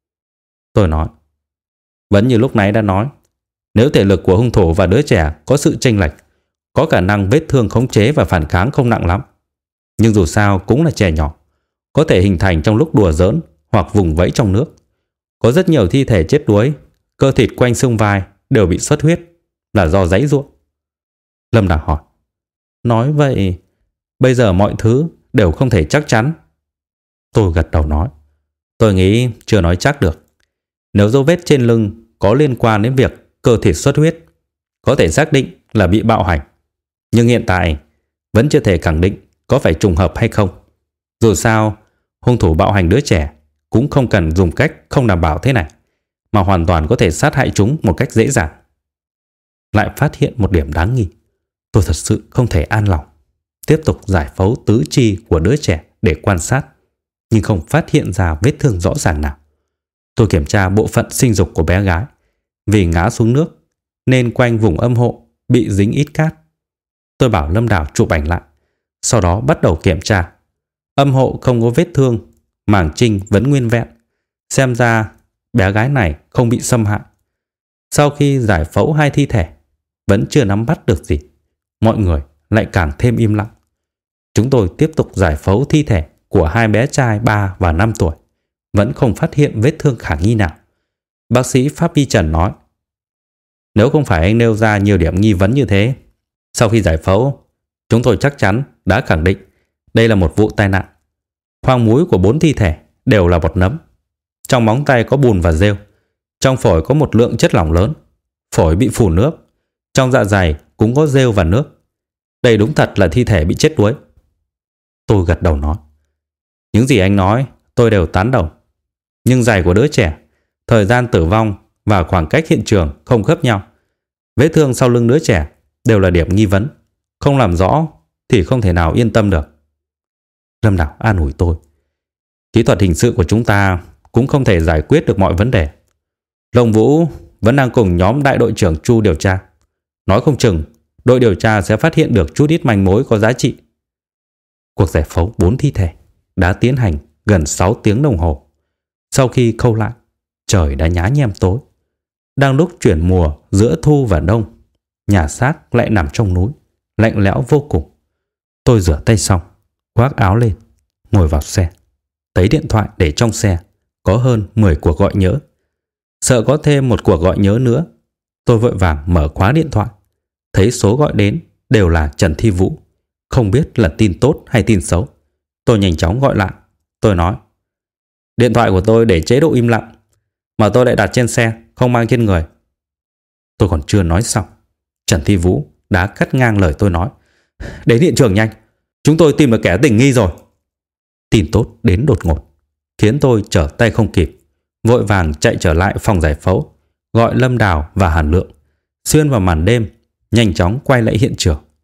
Tôi nói, vẫn như lúc nãy đã nói, nếu thể lực của hung thủ và đứa trẻ có sự chênh lệch, có khả năng vết thương khống chế và phản kháng không nặng lắm. Nhưng dù sao cũng là trẻ nhỏ, có thể hình thành trong lúc đùa giỡn hoặc vùng vẫy trong nước. Có rất nhiều thi thể chết đuối, cơ thịt quanh xương vai đều bị xuất huyết, là do giãy giụa. Lâm Đào hỏi, nói vậy bây giờ mọi thứ đều không thể chắc chắn. Tôi gật đầu nói, tôi nghĩ chưa nói chắc được. Nếu dấu vết trên lưng có liên quan đến việc cơ thịt xuất huyết, có thể xác định là bị bạo hành. Nhưng hiện tại vẫn chưa thể khẳng định có phải trùng hợp hay không. Dù sao, hung thủ bạo hành đứa trẻ cũng không cần dùng cách không đảm bảo thế này, mà hoàn toàn có thể sát hại chúng một cách dễ dàng. Lại phát hiện một điểm đáng nghi. Tôi thật sự không thể an lòng. Tiếp tục giải phẫu tứ chi của đứa trẻ để quan sát, nhưng không phát hiện ra vết thương rõ ràng nào. Tôi kiểm tra bộ phận sinh dục của bé gái. Vì ngã xuống nước nên quanh vùng âm hộ bị dính ít cát. Tôi bảo Lâm Đào chụp ảnh lại, sau đó bắt đầu kiểm tra. Âm hộ không có vết thương, màng trinh vẫn nguyên vẹn. Xem ra bé gái này không bị xâm hại. Sau khi giải phẫu hai thi thể, vẫn chưa nắm bắt được gì. Mọi người lại càng thêm im lặng. Chúng tôi tiếp tục giải phẫu thi thể của hai bé trai ba và năm tuổi. Vẫn không phát hiện vết thương khả nghi nào. Bác sĩ pháp y Trần nói, nếu không phải anh nêu ra nhiều điểm nghi vấn như thế, sau khi giải phẫu, chúng tôi chắc chắn đã khẳng định đây là một vụ tai nạn. Khoang múi của bốn thi thể đều là bọt nấm. Trong móng tay có bùn và rêu. Trong phổi có một lượng chất lỏng lớn. Phổi bị phủ nước. Trong dạ dày cũng có rêu và nước. Đây đúng thật là thi thể bị chết đuối. Tôi gật đầu nói, những gì anh nói tôi đều tán đồng. Nhưng giày của đứa trẻ, thời gian tử vong và khoảng cách hiện trường không khớp nhau. Vết thương sau lưng đứa trẻ đều là điểm nghi vấn. Không làm rõ thì không thể nào yên tâm được. Lâm Đào an ủi tôi, kỹ thuật hình sự của chúng ta cũng không thể giải quyết được mọi vấn đề. Lông Vũ vẫn đang cùng nhóm đại đội trưởng Chu điều tra. Nói không chừng đội điều tra sẽ phát hiện được chút ít manh mối có giá trị. Cuộc giải phẫu bốn thi thể đã tiến hành gần sáu tiếng đồng hồ. Sau khi khâu lại, trời đã nhá nhem tối. Đang lúc chuyển mùa giữa thu và đông, nhà xác lại nằm trong núi, lạnh lẽo vô cùng. Tôi rửa tay xong, khoác áo lên, ngồi vào xe. Thấy điện thoại để trong xe có hơn mười cuộc gọi nhỡ. Sợ có thêm một cuộc gọi nhỡ nữa, tôi vội vàng mở khóa điện thoại. Thấy số gọi đến đều là Trần Thi Vũ. Không biết là tin tốt hay tin xấu. Tôi nhanh chóng gọi lại. Tôi nói, điện thoại của tôi để chế độ im lặng, mà tôi lại đặt trên xe, không mang trên người. Tôi còn chưa nói xong, Trần Thi Vũ đã cắt ngang lời tôi nói, đến hiện trường nhanh, chúng tôi tìm được kẻ tình nghi rồi. Tin tốt đến đột ngột, khiến tôi trở tay không kịp, vội vàng chạy trở lại phòng giải phẫu, gọi Lâm Đào và Hàn Lượng, xuyên vào màn đêm, nhanh chóng quay lại hiện trường.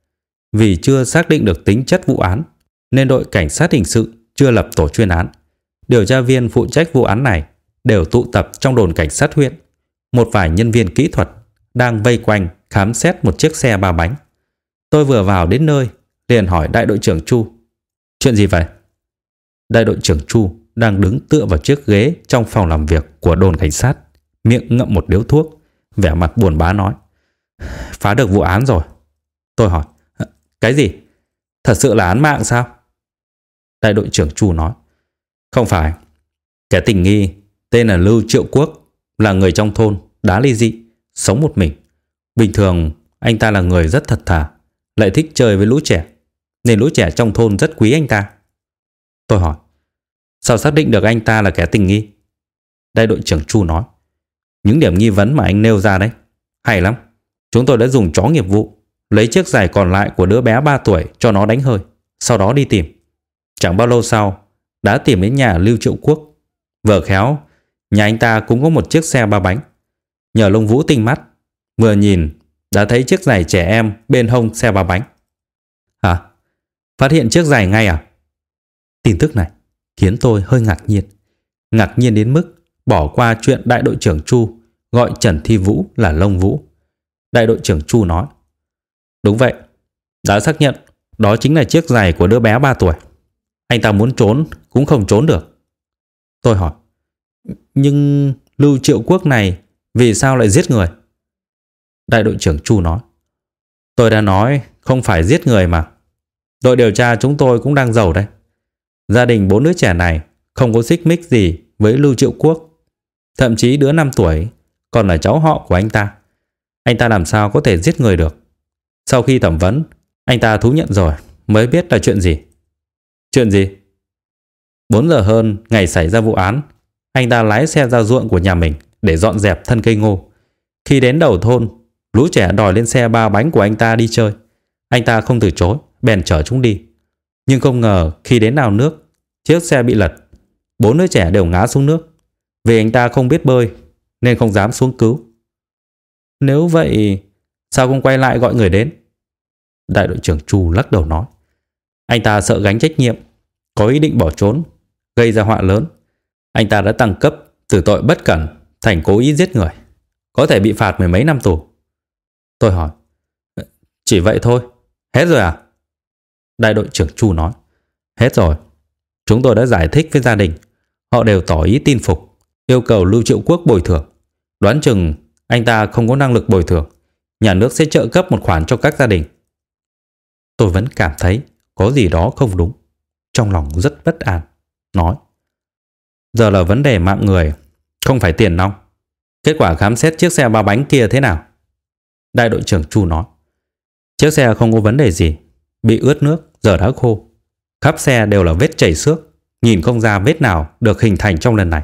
Vì chưa xác định được tính chất vụ án nên đội cảnh sát hình sự chưa lập tổ chuyên án. Điều tra viên phụ trách vụ án này đều tụ tập trong đồn cảnh sát huyện. Một vài nhân viên kỹ thuật đang vây quanh khám xét một chiếc xe ba bánh. Tôi vừa vào đến nơi liền hỏi đại đội trưởng Chu: "Chuyện gì vậy?" Đại đội trưởng Chu đang đứng tựa vào chiếc ghế trong phòng làm việc của đồn cảnh sát, miệng ngậm một điếu thuốc, vẻ mặt buồn bã nói: "Phá được vụ án rồi." Tôi hỏi: "Cái gì? Thật sự là án mạng sao?" Đại đội trưởng Chu nói: "Không phải. Kẻ tình nghi tên là Lưu Triệu Quốc, là người trong thôn, đá ly dị, sống một mình. Bình thường anh ta là người rất thật thà, lại thích chơi với lũ trẻ, nên lũ trẻ trong thôn rất quý anh ta." Tôi hỏi: "Sao xác định được anh ta là kẻ tình nghi?" Đại đội trưởng Chu nói: "Những điểm nghi vấn mà anh nêu ra đấy, hay lắm. Chúng tôi đã dùng chó nghiệp vụ lấy chiếc giày còn lại của đứa bé ba tuổi cho nó đánh hơi, sau đó đi tìm. Chẳng bao lâu sau đã tìm đến nhà Lưu Triệu Quốc. Vừa khéo nhà anh ta cũng có một chiếc xe ba bánh. Nhờ lông vũ tinh mắt, vừa nhìn đã thấy chiếc giày trẻ em bên hông xe ba bánh." "Hả? Phát hiện chiếc giày ngay à?" Tin tức này khiến tôi hơi ngạc nhiên. Ngạc nhiên đến mức bỏ qua chuyện đại đội trưởng Chu gọi Trần Thi Vũ là lông vũ. Đại đội trưởng Chu nói: "Đúng vậy, đã xác nhận đó chính là chiếc giày của đứa bé ba tuổi. Anh ta muốn trốn cũng không trốn được." Tôi hỏi: "Nhưng Lưu Triệu Quốc này vì sao lại giết người?" Đại đội trưởng Chu nói: "Tôi đã nói không phải giết người mà. Đội điều tra chúng tôi cũng đang giàu đây. Gia đình bốn đứa trẻ này không có xích mích gì với Lưu Triệu Quốc. Thậm chí đứa năm tuổi còn là cháu họ của anh ta. Anh ta làm sao có thể giết người được? Sau khi thẩm vấn, anh ta thú nhận rồi mới biết là chuyện gì." "Chuyện gì?" Bốn giờ hơn ngày xảy ra vụ án, anh ta lái xe ra ruộng của nhà mình để dọn dẹp thân cây ngô. Khi đến đầu thôn, lũ trẻ đòi lên xe ba bánh của anh ta đi chơi. Anh ta không từ chối, bèn chở chúng đi. Nhưng không ngờ khi đến ao nước, chiếc xe bị lật. Bốn đứa trẻ đều ngã xuống nước. Vì anh ta không biết bơi nên không dám xuống cứu." "Nếu vậy sao không quay lại gọi người đến?" Đại đội trưởng Chu lắc đầu nói: "Anh ta sợ gánh trách nhiệm, có ý định bỏ trốn, gây ra họa lớn. Anh ta đã tăng cấp từ tội bất cẩn thành cố ý giết người, có thể bị phạt mười mấy năm tù." Tôi hỏi: "Chỉ vậy thôi, hết rồi à?" Đại đội trưởng Chu nói: "Hết rồi. Chúng tôi đã giải thích với gia đình, họ đều tỏ ý tin phục, yêu cầu Lưu Triệu Quốc bồi thường. Đoán chừng anh ta không có năng lực bồi thường, nhà nước sẽ trợ cấp một khoản cho các gia đình." Tôi vẫn cảm thấy có gì đó không đúng, trong lòng rất bất an, nói: "Giờ là vấn đề mạng người, không phải tiền nong. Kết quả khám xét chiếc xe ba bánh kia thế nào?" Đại đội trưởng Chu nói: "Chiếc xe không có vấn đề gì, bị ướt nước, giờ đã khô. Khắp xe đều là vết chảy xước, nhìn không ra vết nào được hình thành trong lần này."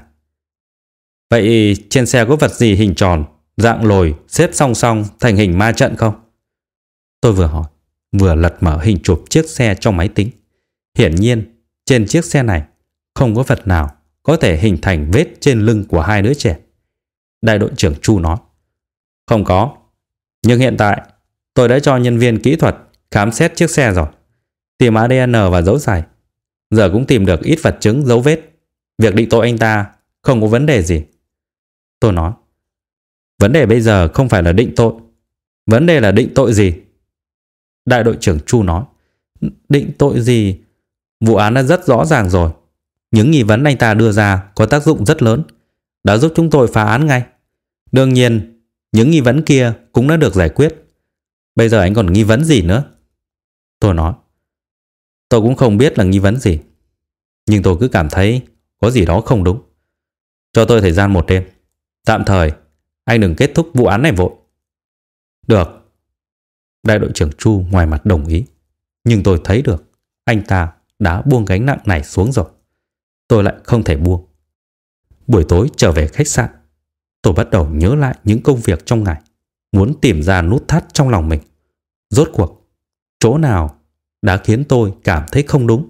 "Vậy trên xe có vật gì hình tròn, dạng lồi xếp song song thành hình ma trận không?" Tôi vừa hỏi vừa lật mở hình chụp chiếc xe trong máy tính. Hiển nhiên trên chiếc xe này không có vật nào có thể hình thành vết trên lưng của hai đứa trẻ. Đại đội trưởng Chu nói: "Không có. Nhưng hiện tại tôi đã cho nhân viên kỹ thuật khám xét chiếc xe rồi, tìm a đê en và dấu giày. Giờ cũng tìm được ít vật chứng dấu vết. Việc định tội anh ta không có vấn đề gì." Tôi nói: "Vấn đề bây giờ không phải là định tội. Vấn đề là định tội gì?" Đại đội trưởng Chu nói: "Định tội gì? Vụ án đã rất rõ ràng rồi. Những nghi vấn anh ta đưa ra có tác dụng rất lớn, đã giúp chúng tôi phá án ngay. Đương nhiên những nghi vấn kia cũng đã được giải quyết. Bây giờ anh còn nghi vấn gì nữa?" Tôi nói: "Tôi cũng không biết là nghi vấn gì, nhưng tôi cứ cảm thấy có gì đó không đúng. Cho tôi thời gian một đêm. Tạm thời anh đừng kết thúc vụ án này vội." "Được." Đại đội trưởng Chu ngoài mặt đồng ý, nhưng tôi thấy được anh ta đã buông gánh nặng này xuống rồi. Tôi lại không thể buông. Buổi tối trở về khách sạn, tôi bắt đầu nhớ lại những công việc trong ngày, muốn tìm ra nút thắt trong lòng mình. Rốt cuộc chỗ nào đã khiến tôi cảm thấy không đúng?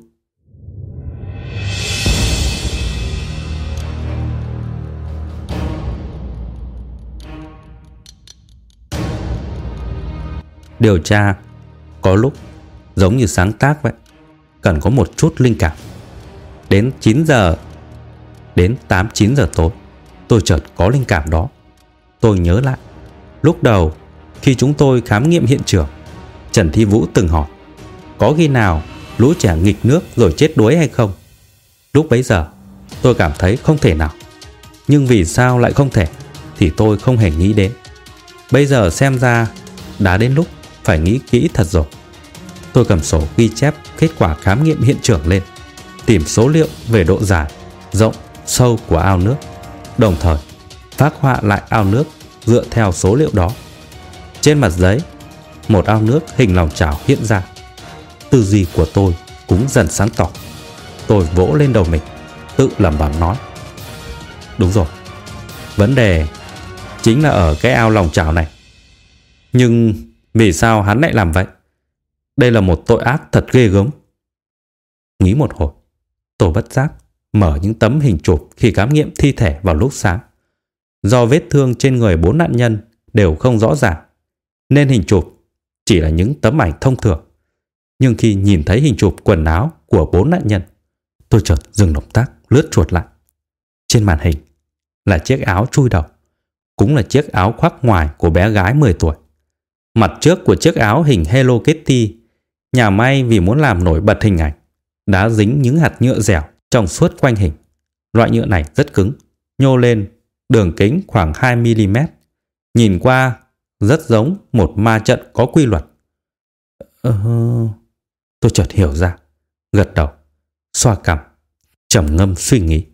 Điều tra có lúc giống như sáng tác vậy, cần có một chút linh cảm. Đến chín giờ, đến tám chín giờ tối, tôi chợt có linh cảm đó. Tôi nhớ lại, lúc đầu khi chúng tôi khám nghiệm hiện trường, Trần Thi Vũ từng hỏi có khi nào lũ trẻ nghịch nước rồi chết đuối hay không. Lúc bấy giờ tôi cảm thấy không thể nào, nhưng vì sao lại không thể thì tôi không hề nghĩ đến. Bây giờ xem ra đã đến lúc phải nghĩ kỹ thật rồi. Tôi cầm sổ ghi chép kết quả khám nghiệm hiện trường lên, tìm số liệu về độ dài, rộng, sâu của ao nước, đồng thời phác họa lại ao nước dựa theo số liệu đó. Trên mặt giấy, một ao nước hình lòng chảo hiện ra. Tư duy của tôi cũng dần sáng tỏ. Tôi vỗ lên đầu mình, tự lẩm bẩm nói: đúng rồi, vấn đề chính là ở cái ao lòng chảo này. Nhưng vì sao hắn lại làm vậy? Đây là một tội ác thật ghê gớm. Nghĩ một hồi, tôi bất giác mở những tấm hình chụp khi khám nghiệm thi thể vào lúc sáng. Do vết thương trên người bốn nạn nhân đều không rõ ràng, nên hình chụp chỉ là những tấm ảnh thông thường. Nhưng khi nhìn thấy hình chụp quần áo của bốn nạn nhân, tôi chợt dừng động tác, lướt chuột lại. Trên màn hình là chiếc áo chui đầu, cũng là chiếc áo khoác ngoài của bé gái mười tuổi. Mặt trước của chiếc áo hình Hello Kitty, nhà may vì muốn làm nổi bật hình ảnh, đã dính những hạt nhựa dẻo trong suốt quanh hình. Loại nhựa này rất cứng, nhô lên, đường kính khoảng hai mi li mét. Nhìn qua rất giống một ma trận có quy luật. Ờ... Tôi chợt hiểu ra, gật đầu, xoa cằm, trầm ngâm suy nghĩ.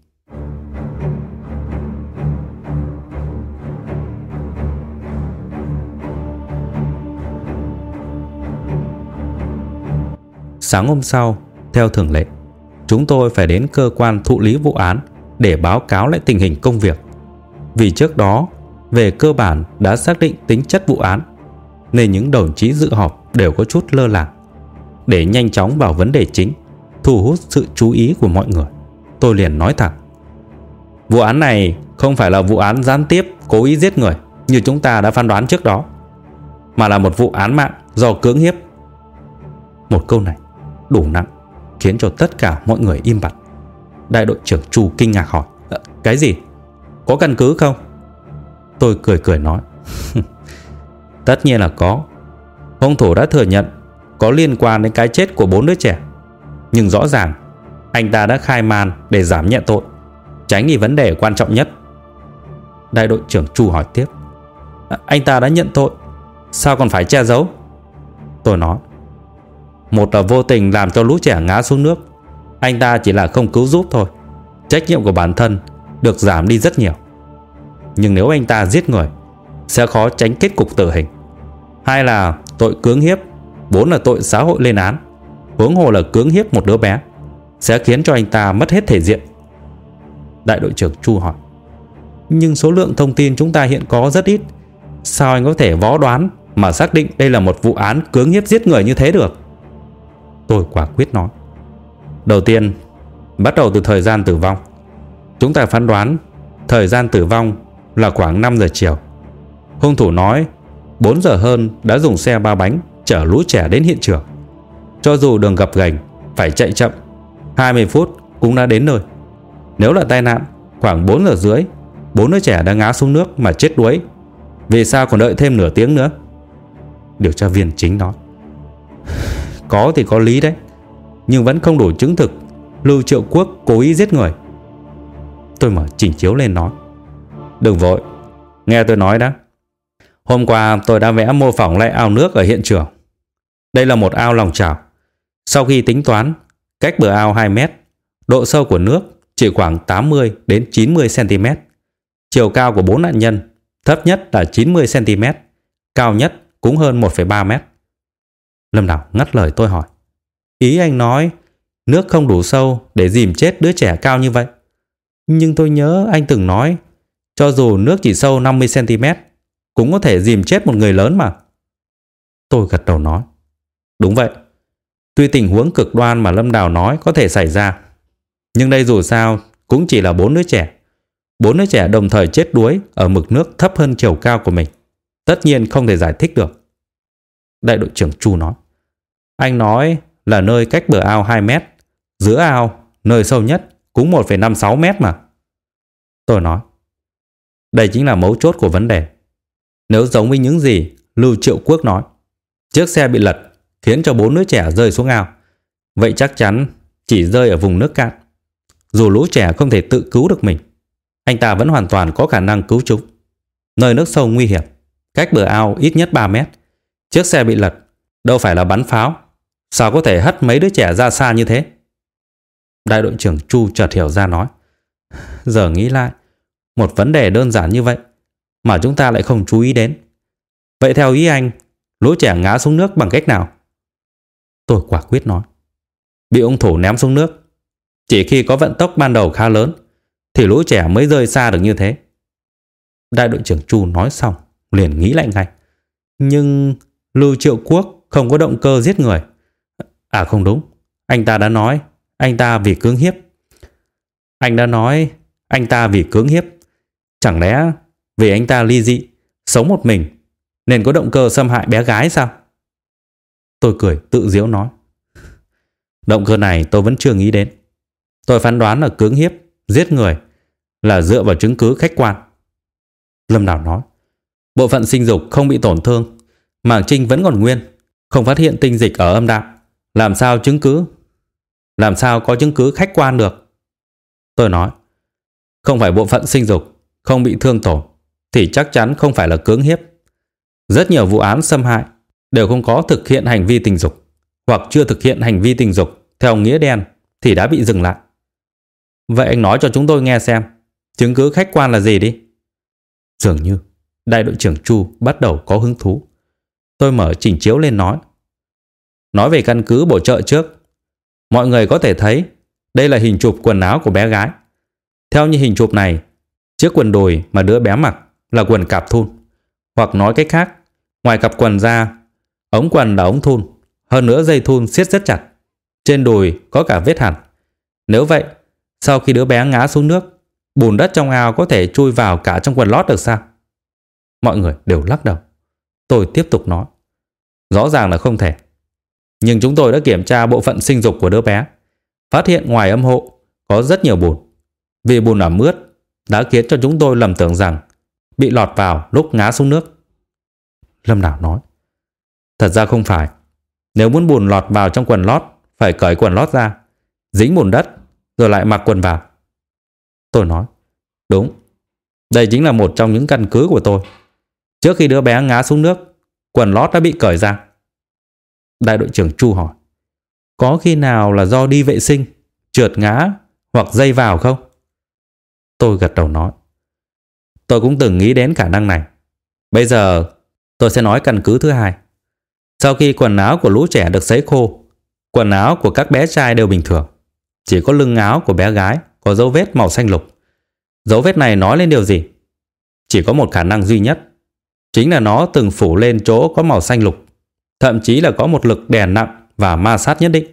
Sáng hôm sau, theo thường lệ, chúng tôi phải đến cơ quan thụ lý vụ án để báo cáo lại tình hình công việc. Vì trước đó, về cơ bản đã xác định tính chất vụ án, nên những đồng chí dự họp đều có chút lơ là. Để nhanh chóng vào vấn đề chính, thu hút sự chú ý của mọi người, tôi liền nói thẳng: vụ án này không phải là vụ án gián tiếp cố ý giết người như chúng ta đã phán đoán trước đó, mà là một vụ án mạng do cưỡng hiếp. Một câu này đủ nặng, khiến cho tất cả mọi người im bặt. Đại đội trưởng Chu kinh ngạc hỏi: cái gì? Có căn cứ không? Tôi cười cười nói: tất nhiên là có. Hung thủ đã thừa nhận có liên quan đến cái chết của bốn đứa trẻ, nhưng rõ ràng anh ta đã khai man để giảm nhẹ tội, tránh đi vấn đề quan trọng nhất. Đại đội trưởng Chu hỏi tiếp: anh ta đã nhận tội, sao còn phải che giấu? Tôi nói: một là vô tình làm cho lũ trẻ ngã xuống nước, anh ta chỉ là không cứu giúp thôi, trách nhiệm của bản thân được giảm đi rất nhiều. Nhưng nếu anh ta giết người, sẽ khó tránh kết cục tử hình. Hai là tội cưỡng hiếp, bốn là tội xã hội lên án, huống hồ là cưỡng hiếp một đứa bé, sẽ khiến cho anh ta mất hết thể diện. Đại đội trưởng Chu hỏi: nhưng số lượng thông tin chúng ta hiện có rất ít, sao anh có thể võ đoán mà xác định đây là một vụ án cưỡng hiếp giết người như thế được? Tôi quả quyết nói: đầu tiên, bắt đầu từ thời gian tử vong. Chúng ta phán đoán thời gian tử vong là khoảng năm giờ chiều. Hung thủ nói bốn giờ hơn đã dùng xe ba bánh chở lũ trẻ đến hiện trường. Cho dù đường gập ghềnh, phải chạy chậm, hai mươi phút cũng đã đến nơi. Nếu là tai nạn, khoảng bốn giờ rưỡi, bốn đứa trẻ đã ngã xuống nước mà chết đuối. Vì sao còn đợi thêm nửa tiếng nữa? Điều tra viên chính nói: có thì có lý đấy, nhưng vẫn không đủ chứng thực Lưu Triệu Quốc cố ý giết người. Tôi mở trình chiếu lên nói: đừng vội, nghe tôi nói đã. Hôm qua tôi đã vẽ mô phỏng lại ao nước ở hiện trường. Đây là một ao lòng chảo. Sau khi tính toán, cách bờ ao hai mét, độ sâu của nước chỉ khoảng tám mươi đến chín mươi xăng-ti-mét. Chiều cao của bốn nạn nhân thấp nhất là chín mươi xăng-ti-mét, cao nhất cũng hơn một phẩy ba mét. Lâm Đào ngắt lời tôi hỏi: ý anh nói nước không đủ sâu để dìm chết đứa trẻ cao như vậy? Nhưng tôi nhớ anh từng nói cho dù nước chỉ sâu năm mươi xăng-ti-mét cũng có thể dìm chết một người lớn mà. Tôi gật đầu nói: đúng vậy. Tuy tình huống cực đoan mà Lâm Đào nói có thể xảy ra, nhưng đây dù sao cũng chỉ là bốn đứa trẻ. Bốn đứa trẻ đồng thời chết đuối ở mực nước thấp hơn chiều cao của mình, tất nhiên không thể giải thích được. Đại đội trưởng Chu nói: Anh nói là nơi cách bờ ao hai mét, giữa ao, nơi sâu nhất cũng một phẩy năm sáu mét mà. Tôi nói, đây chính là mấu chốt của vấn đề. Nếu giống với những gì Lưu Triệu Quốc nói, chiếc xe bị lật khiến cho bốn đứa trẻ rơi xuống ao, vậy chắc chắn chỉ rơi ở vùng nước cạn. Dù lũ trẻ không thể tự cứu được mình, anh ta vẫn hoàn toàn có khả năng cứu chúng. Nơi nước sâu nguy hiểm, cách bờ ao ít nhất ba mét, chiếc xe bị lật, đâu phải là bắn pháo, sao có thể hất mấy đứa trẻ ra xa như thế? Đại đội trưởng Chu chợt hiểu ra nói, giờ nghĩ lại, một vấn đề đơn giản như vậy mà chúng ta lại không chú ý đến. Vậy theo ý anh, lũ trẻ ngã xuống nước bằng cách nào? Tôi quả quyết nói, bị hung thủ ném xuống nước. Chỉ khi có vận tốc ban đầu khá lớn thì lũ trẻ mới rơi xa được như thế. Đại đội trưởng Chu nói xong liền nghĩ lại ngay. Nhưng Lưu Triệu Quốc không có động cơ giết người. À không đúng, anh ta đã nói anh ta vì cưỡng hiếp. Anh đã nói anh ta vì cưỡng hiếp. Chẳng lẽ vì anh ta ly dị, sống một mình nên có động cơ xâm hại bé gái sao? Tôi cười tự giễu nói, động cơ này tôi vẫn chưa nghĩ đến. Tôi phán đoán là cưỡng hiếp, giết người là dựa vào chứng cứ khách quan. Lâm Đào nói, bộ phận sinh dục không bị tổn thương, màng trinh vẫn còn nguyên, không phát hiện tinh dịch ở âm đạo. Làm sao chứng cứ? Làm sao có chứng cứ khách quan được? Tôi nói, không phải bộ phận sinh dục không bị thương tổn thì chắc chắn không phải là cưỡng hiếp. Rất nhiều vụ án xâm hại đều không có thực hiện hành vi tình dục, hoặc chưa thực hiện hành vi tình dục theo nghĩa đen thì đã bị dừng lại. Vậy anh nói cho chúng tôi nghe xem, chứng cứ khách quan là gì đi. Dường như đại đội trưởng Chu bắt đầu có hứng thú. Tôi mở trình chiếu lên nói. Nói về căn cứ bổ trợ trước. Mọi người có thể thấy đây là hình chụp quần áo của bé gái. Theo như hình chụp này, chiếc quần đùi mà đứa bé mặc là quần cạp thun. Hoặc nói cách khác, ngoài cặp quần ra, ống quần là ống thun, hơn nữa dây thun siết rất chặt. Trên đùi có cả vết hằn. Nếu vậy, sau khi đứa bé ngã xuống nước, bùn đất trong ao có thể chui vào cả trong quần lót được sao? Mọi người đều lắc đầu. Tôi tiếp tục nói, rõ ràng là không thể. Nhưng chúng tôi đã kiểm tra bộ phận sinh dục của đứa bé, phát hiện ngoài âm hộ có rất nhiều bùn. Vì bùn ẩm ướt đã khiến cho chúng tôi lầm tưởng rằng bị lọt vào lúc ngã xuống nước. Lâm Đào nói, thật ra không phải. Nếu muốn bùn lọt vào trong quần lót, phải cởi quần lót ra, dính bùn đất, rồi lại mặc quần vào. Tôi nói, đúng. Đây chính là một trong những căn cứ của tôi. Trước khi đứa bé ngã xuống nước, quần lót đã bị cởi ra. Đại đội trưởng Chu hỏi, có khi nào là do đi vệ sinh, trượt ngã hoặc dây vào không? Tôi gật đầu nói, tôi cũng từng nghĩ đến khả năng này. Bây giờ tôi sẽ nói căn cứ thứ hai. Sau khi quần áo của lũ trẻ được sấy khô, quần áo của các bé trai đều bình thường. Chỉ có lưng áo của bé gái có dấu vết màu xanh lục. Dấu vết này nói lên điều gì? Chỉ có một khả năng duy nhất, chính là nó từng phủ lên chỗ có màu xanh lục, thậm chí là có một lực đè nặng và ma sát nhất định.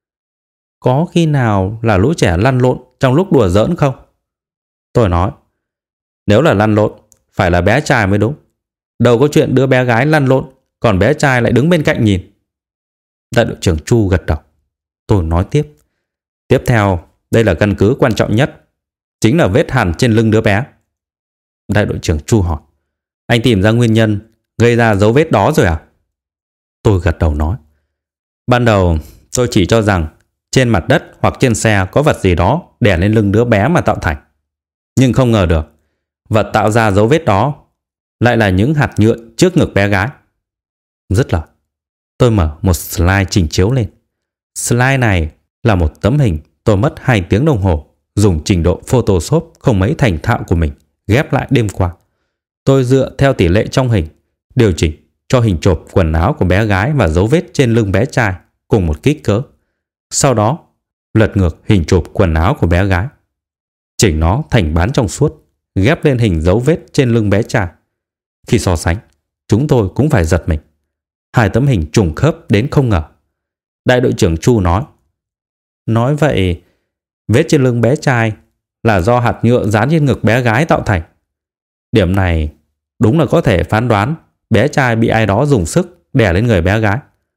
Có khi nào là lũ trẻ lăn lộn trong lúc đùa giỡn không? Tôi nói, nếu là lăn lộn, phải là bé trai mới đúng. Đâu có chuyện đứa bé gái lăn lộn, còn bé trai lại đứng bên cạnh nhìn. Đại đội trưởng Chu gật đầu. Tôi nói tiếp. Tiếp theo, đây là căn cứ quan trọng nhất, chính là vết hằn trên lưng đứa bé. Đại đội trưởng Chu hỏi, anh tìm ra nguyên nhân gây ra dấu vết đó rồi à? Tôi gật đầu nói, ban đầu tôi chỉ cho rằng trên mặt đất hoặc trên xe có vật gì đó đè lên lưng đứa bé mà tạo thành. Nhưng không ngờ được, vật tạo ra dấu vết đó lại là những hạt nhựa trước ngực bé gái. Dứt lời, tôi mở một slide trình chiếu lên. Slide này là một tấm hình tôi mất hai tiếng đồng hồ dùng trình độ Photoshop không mấy thành thạo của mình ghép lại đêm qua. Tôi dựa theo tỷ lệ trong hình, điều chỉnh cho hình chụp quần áo của bé gái và dấu vết trên lưng bé trai cùng một kích cỡ. Sau đó, lật ngược hình chụp quần áo của bé gái, chỉnh nó thành bán trong suốt, ghép lên hình dấu vết trên lưng bé trai. Khi so sánh, chúng tôi cũng phải giật mình. Hai tấm hình trùng khớp đến không ngờ. Đại đội trưởng Chu nói, nói vậy, vết trên lưng bé trai là do hạt nhựa dán trên ngực bé gái tạo thành. Điểm này đúng là có thể phán đoán bé trai bị ai đó dùng sức đè lên người bé gái.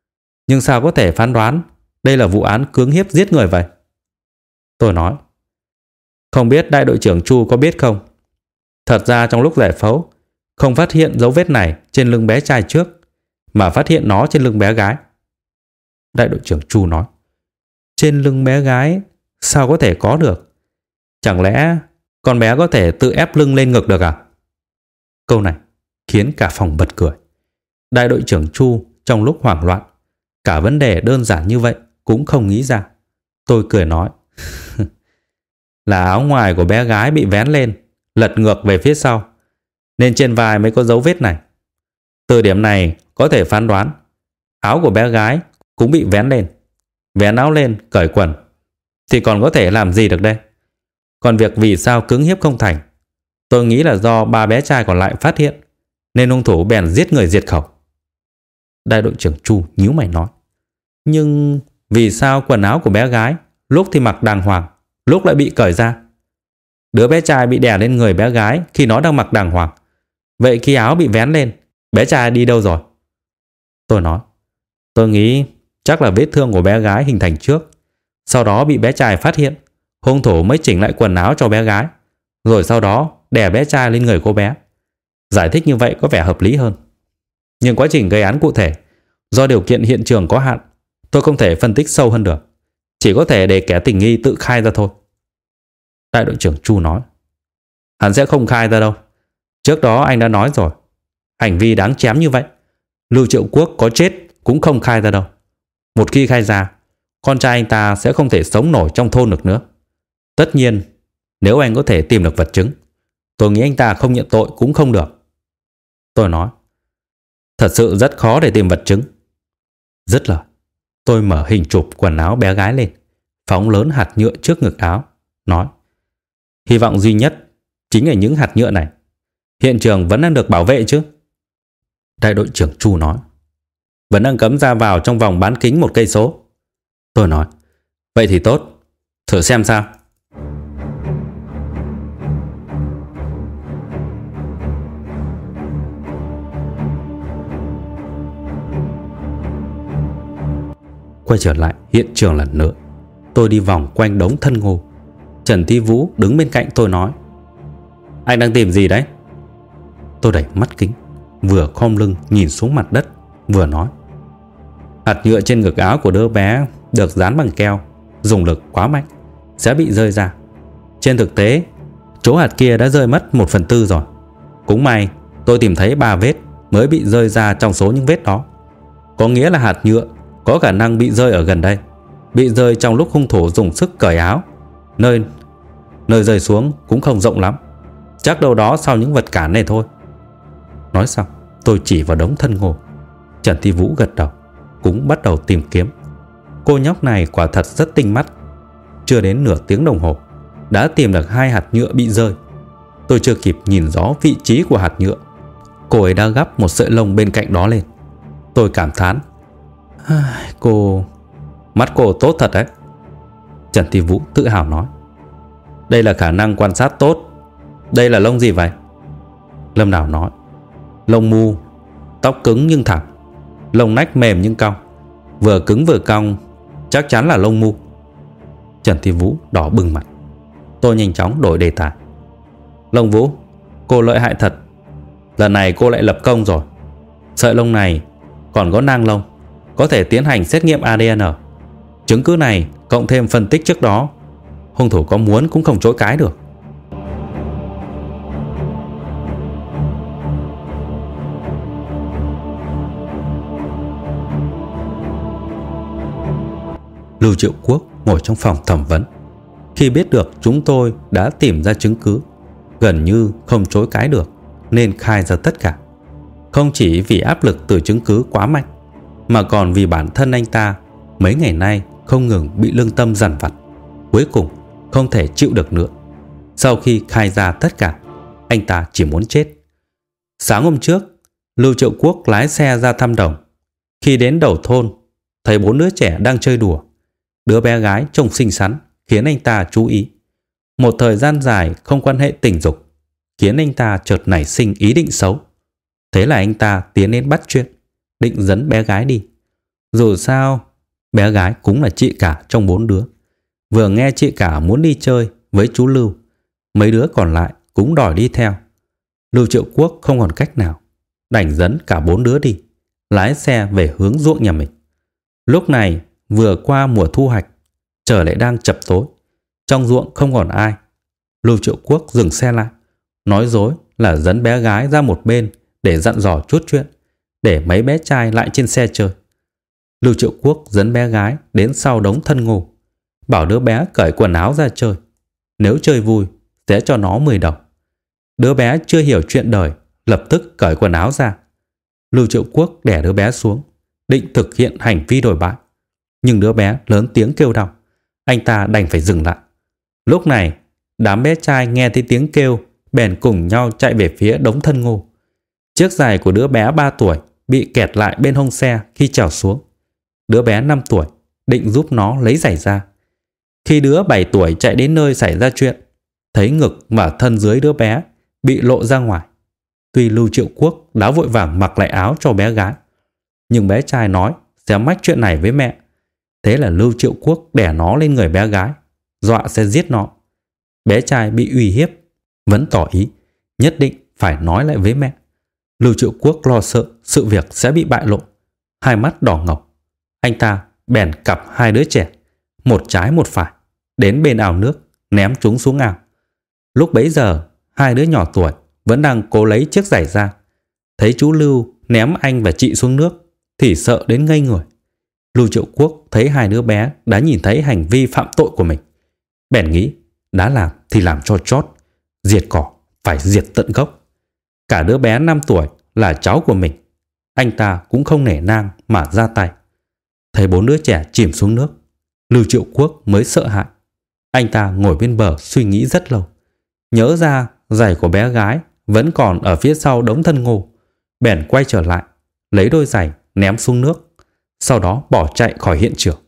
Nhưng sao có thể phán đoán đây là vụ án cưỡng hiếp giết người vậy? Tôi nói, không biết đại đội trưởng Chu có biết không? Thật ra trong lúc giải phẫu không phát hiện dấu vết này trên lưng bé trai trước, mà phát hiện nó trên lưng bé gái. Đại đội trưởng Chu nói, trên lưng bé gái sao có thể có được? Chẳng lẽ con bé có thể tự ép lưng lên ngực được à? Câu này khiến cả phòng bật cười. Đại đội trưởng Chu trong lúc hoảng loạn, cả vấn đề đơn giản như vậy cũng không nghĩ ra. Tôi cười nói, là áo ngoài của bé gái bị vén lên, lật ngược về phía sau, nên trên vai mới có dấu vết này. Từ điểm này có thể phán đoán áo của bé gái cũng bị vén lên. Vén áo lên, cởi quần thì còn có thể làm gì được đây? Còn việc vì sao cưỡng hiếp không thành, tôi nghĩ là do ba bé trai còn lại phát hiện, nên hung thủ bèn giết người diệt khẩu. Đại đội trưởng Chu nhíu mày nói, nhưng vì sao quần áo của bé gái lúc thì mặc đàng hoàng, lúc lại bị cởi ra? Đứa bé trai bị đè lên người bé gái khi nó đang mặc đàng hoàng. Vậy khi áo bị vén lên, bé trai đi đâu rồi? Tôi nói, tôi nghĩ chắc là vết thương của bé gái hình thành trước, sau đó bị bé trai phát hiện, hung thủ mới chỉnh lại quần áo cho bé gái, rồi sau đó đè bé trai lên người cô bé. Giải thích như vậy có vẻ hợp lý hơn. Nhưng quá trình gây án cụ thể, do điều kiện hiện trường có hạn, tôi không thể phân tích sâu hơn được. Chỉ có thể để kẻ tình nghi tự khai ra thôi. Đại đội trưởng Chu nói, hắn sẽ không khai ra đâu. Trước đó anh đã nói rồi, hành vi đáng chém như vậy, Lưu Triệu Quốc có chết cũng không khai ra đâu. Một khi khai ra, con trai anh ta sẽ không thể sống nổi trong thôn được nữa. Tất nhiên, nếu anh có thể tìm được vật chứng, tôi nghĩ anh ta không nhận tội cũng không được. Tôi nói, thật sự rất khó để tìm vật chứng. Dứt lời, tôi mở hình chụp quần áo bé gái lên, phóng lớn hạt nhựa trước ngực áo, nói, hy vọng duy nhất chính là những hạt nhựa này. Hiện trường vẫn đang được bảo vệ chứ? Đại đội trưởng Chu nói, vẫn đang cấm ra vào trong vòng bán kính một cây số. Tôi nói, vậy thì tốt, thử xem sao. Quay trở lại hiện trường lần nữa, tôi đi vòng quanh đống thân ngô. Trần Thi Vũ đứng bên cạnh tôi nói, anh đang tìm gì đấy? Tôi đẩy mắt kính, vừa khom lưng nhìn xuống mặt đất, vừa nói, hạt nhựa trên ngực áo của đứa bé được dán bằng keo, dùng lực quá mạnh sẽ bị rơi ra. Trên thực tế, chỗ hạt kia đã rơi mất một phần tư rồi. Cũng may tôi tìm thấy ba vết mới bị rơi ra trong số những vết đó. Có nghĩa là hạt nhựa có khả năng bị rơi ở gần đây, bị rơi trong lúc hung thủ dùng sức cởi áo. Nơi nơi rơi xuống cũng không rộng lắm, chắc đâu đó sau những vật cản này thôi. Nói xong, tôi chỉ vào đống thân ngô. Trần Thi Vũ gật đầu, cũng bắt đầu tìm kiếm. Cô nhóc này quả thật rất tinh mắt. Chưa đến nửa tiếng đồng hồ đã tìm được hai hạt nhựa bị rơi. Tôi chưa kịp nhìn rõ vị trí của hạt nhựa, cô ấy đã gắp một sợi lông bên cạnh đó lên. Tôi cảm thán, Cô... mắt cô tốt thật đấy. Trần Thi Vũ tự hào nói, đây là khả năng quan sát tốt. Đây là lông gì vậy? Lâm Đào nói, lông mu, tóc cứng nhưng thẳng, lông nách mềm nhưng cong, vừa cứng vừa cong, chắc chắn là lông mu. Trần Thi Vũ đỏ bừng mặt. Tôi nhanh chóng đổi đề tài. Lông Vũ, cô lợi hại thật. Lần này cô lại lập công rồi. Sợi lông này còn có nang lông, có thể tiến hành xét nghiệm a đê en. Chứng cứ này cộng thêm phân tích trước đó, hung thủ có muốn cũng không chối cãi được. Lưu Triệu Quốc ngồi trong phòng thẩm vấn. Khi biết được chúng tôi đã tìm ra chứng cứ, gần như không chối cãi được, nên khai ra tất cả. Không chỉ vì áp lực từ chứng cứ quá mạnh, mà còn vì bản thân anh ta mấy ngày nay không ngừng bị lương tâm dằn vặt. Cuối cùng không thể chịu được nữa. Sau khi khai ra tất cả, anh ta chỉ muốn chết. Sáng hôm trước, Lưu Triệu Quốc lái xe ra thăm đồng. Khi đến đầu thôn, thấy bốn đứa trẻ đang chơi đùa. Đứa bé gái trông xinh xắn khiến anh ta chú ý. Một thời gian dài không quan hệ tình dục khiến anh ta chợt nảy sinh ý định xấu. Thế là anh ta tiến đến bắt chuyện, định dẫn bé gái đi. Dù sao, bé gái cũng là chị cả trong bốn đứa. Vừa nghe chị cả muốn đi chơi với chú Lưu, mấy đứa còn lại cũng đòi đi theo. Lưu Triệu Quốc không còn cách nào, đành dẫn cả bốn đứa đi, lái xe về hướng ruộng nhà mình. Lúc này vừa qua mùa thu hoạch, trời lại đang chập tối, trong ruộng không còn ai. Lưu Triệu Quốc dừng xe lại, nói dối là dẫn bé gái ra một bên để dặn dò chút chuyện, để mấy bé trai lại trên xe chơi. Lưu Triệu Quốc dẫn bé gái đến sau đống thân ngô, bảo đứa bé cởi quần áo ra chơi. Nếu chơi vui, sẽ cho nó mười đồng. Đứa bé chưa hiểu chuyện đời, lập tức cởi quần áo ra. Lưu Triệu Quốc đè đứa bé xuống, định thực hiện hành vi đồi bại. Nhưng đứa bé lớn tiếng kêu đau, anh ta đành phải dừng lại. Lúc này, đám bé trai nghe thấy tiếng kêu, bèn cùng nhau chạy về phía đống thân ngô. Chiếc giày của đứa bé ba tuổi bị kẹt lại bên hông xe khi trèo xuống. Đứa bé năm tuổi định giúp nó lấy giày ra. Khi đứa bảy tuổi chạy đến nơi xảy ra chuyện, thấy ngực và thân dưới đứa bé bị lộ ra ngoài. Tuy Lưu Triệu Quốc đã vội vàng mặc lại áo cho bé gái, nhưng bé trai nói sẽ mách chuyện này với mẹ. Thế là Lưu Triệu Quốc đè nó lên người bé gái, dọa sẽ giết nó. Bé trai bị uy hiếp, vẫn tỏ ý nhất định phải nói lại với mẹ. Lưu Triệu Quốc lo sợ sự việc sẽ bị bại lộ, hai mắt đỏ ngầu. Anh ta bèn cặp hai đứa trẻ, một trái một phải, đến bên ao nước, ném chúng xuống ao. Lúc bấy giờ, hai đứa nhỏ tuổi vẫn đang cố lấy chiếc giày ra. Thấy chú Lưu ném anh và chị xuống nước thì sợ đến ngây người. Lưu Triệu Quốc thấy hai đứa bé đã nhìn thấy hành vi phạm tội của mình, bèn nghĩ đã làm thì làm cho chót, diệt cỏ phải diệt tận gốc. Cả đứa bé năm tuổi là cháu của mình, anh ta cũng không nể nang mà ra tay. Thấy bốn đứa trẻ chìm xuống nước, Lưu Triệu Quốc mới sợ hãi. Anh ta ngồi bên bờ suy nghĩ rất lâu, nhớ ra giày của bé gái vẫn còn ở phía sau đống thân ngô, bèn quay trở lại, lấy đôi giày ném xuống nước, sau đó bỏ chạy khỏi hiện trường.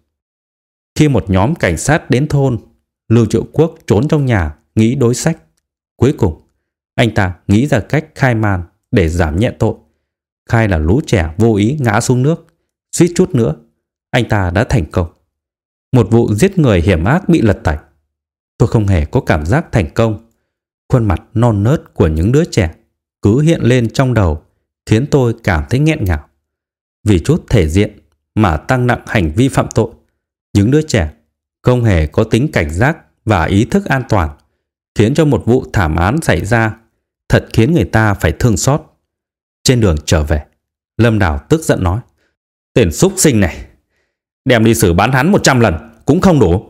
Khi một nhóm cảnh sát đến thôn, Lưu Triệu Quốc trốn trong nhà nghĩ đối sách. Cuối cùng, anh ta nghĩ ra cách khai man để giảm nhẹ tội. Khai là lũ trẻ vô ý ngã xuống nước, suýt chút nữa anh ta đã thành công. Một vụ giết người hiểm ác bị lật tẩy. Tôi không hề có cảm giác thành công. Khuôn mặt non nớt của những đứa trẻ cứ hiện lên trong đầu, khiến tôi cảm thấy nghẹn ngào. Vì chút thể diện mà tăng nặng hành vi phạm tội. Những đứa trẻ không hề có tính cảnh giác và ý thức an toàn, khiến cho một vụ thảm án xảy ra, thật khiến người ta phải thương xót. Trên đường trở về, Lâm Đào tức giận nói: Tên xúc sinh này, đem đi xử bán hắn một trăm lần cũng không đủ.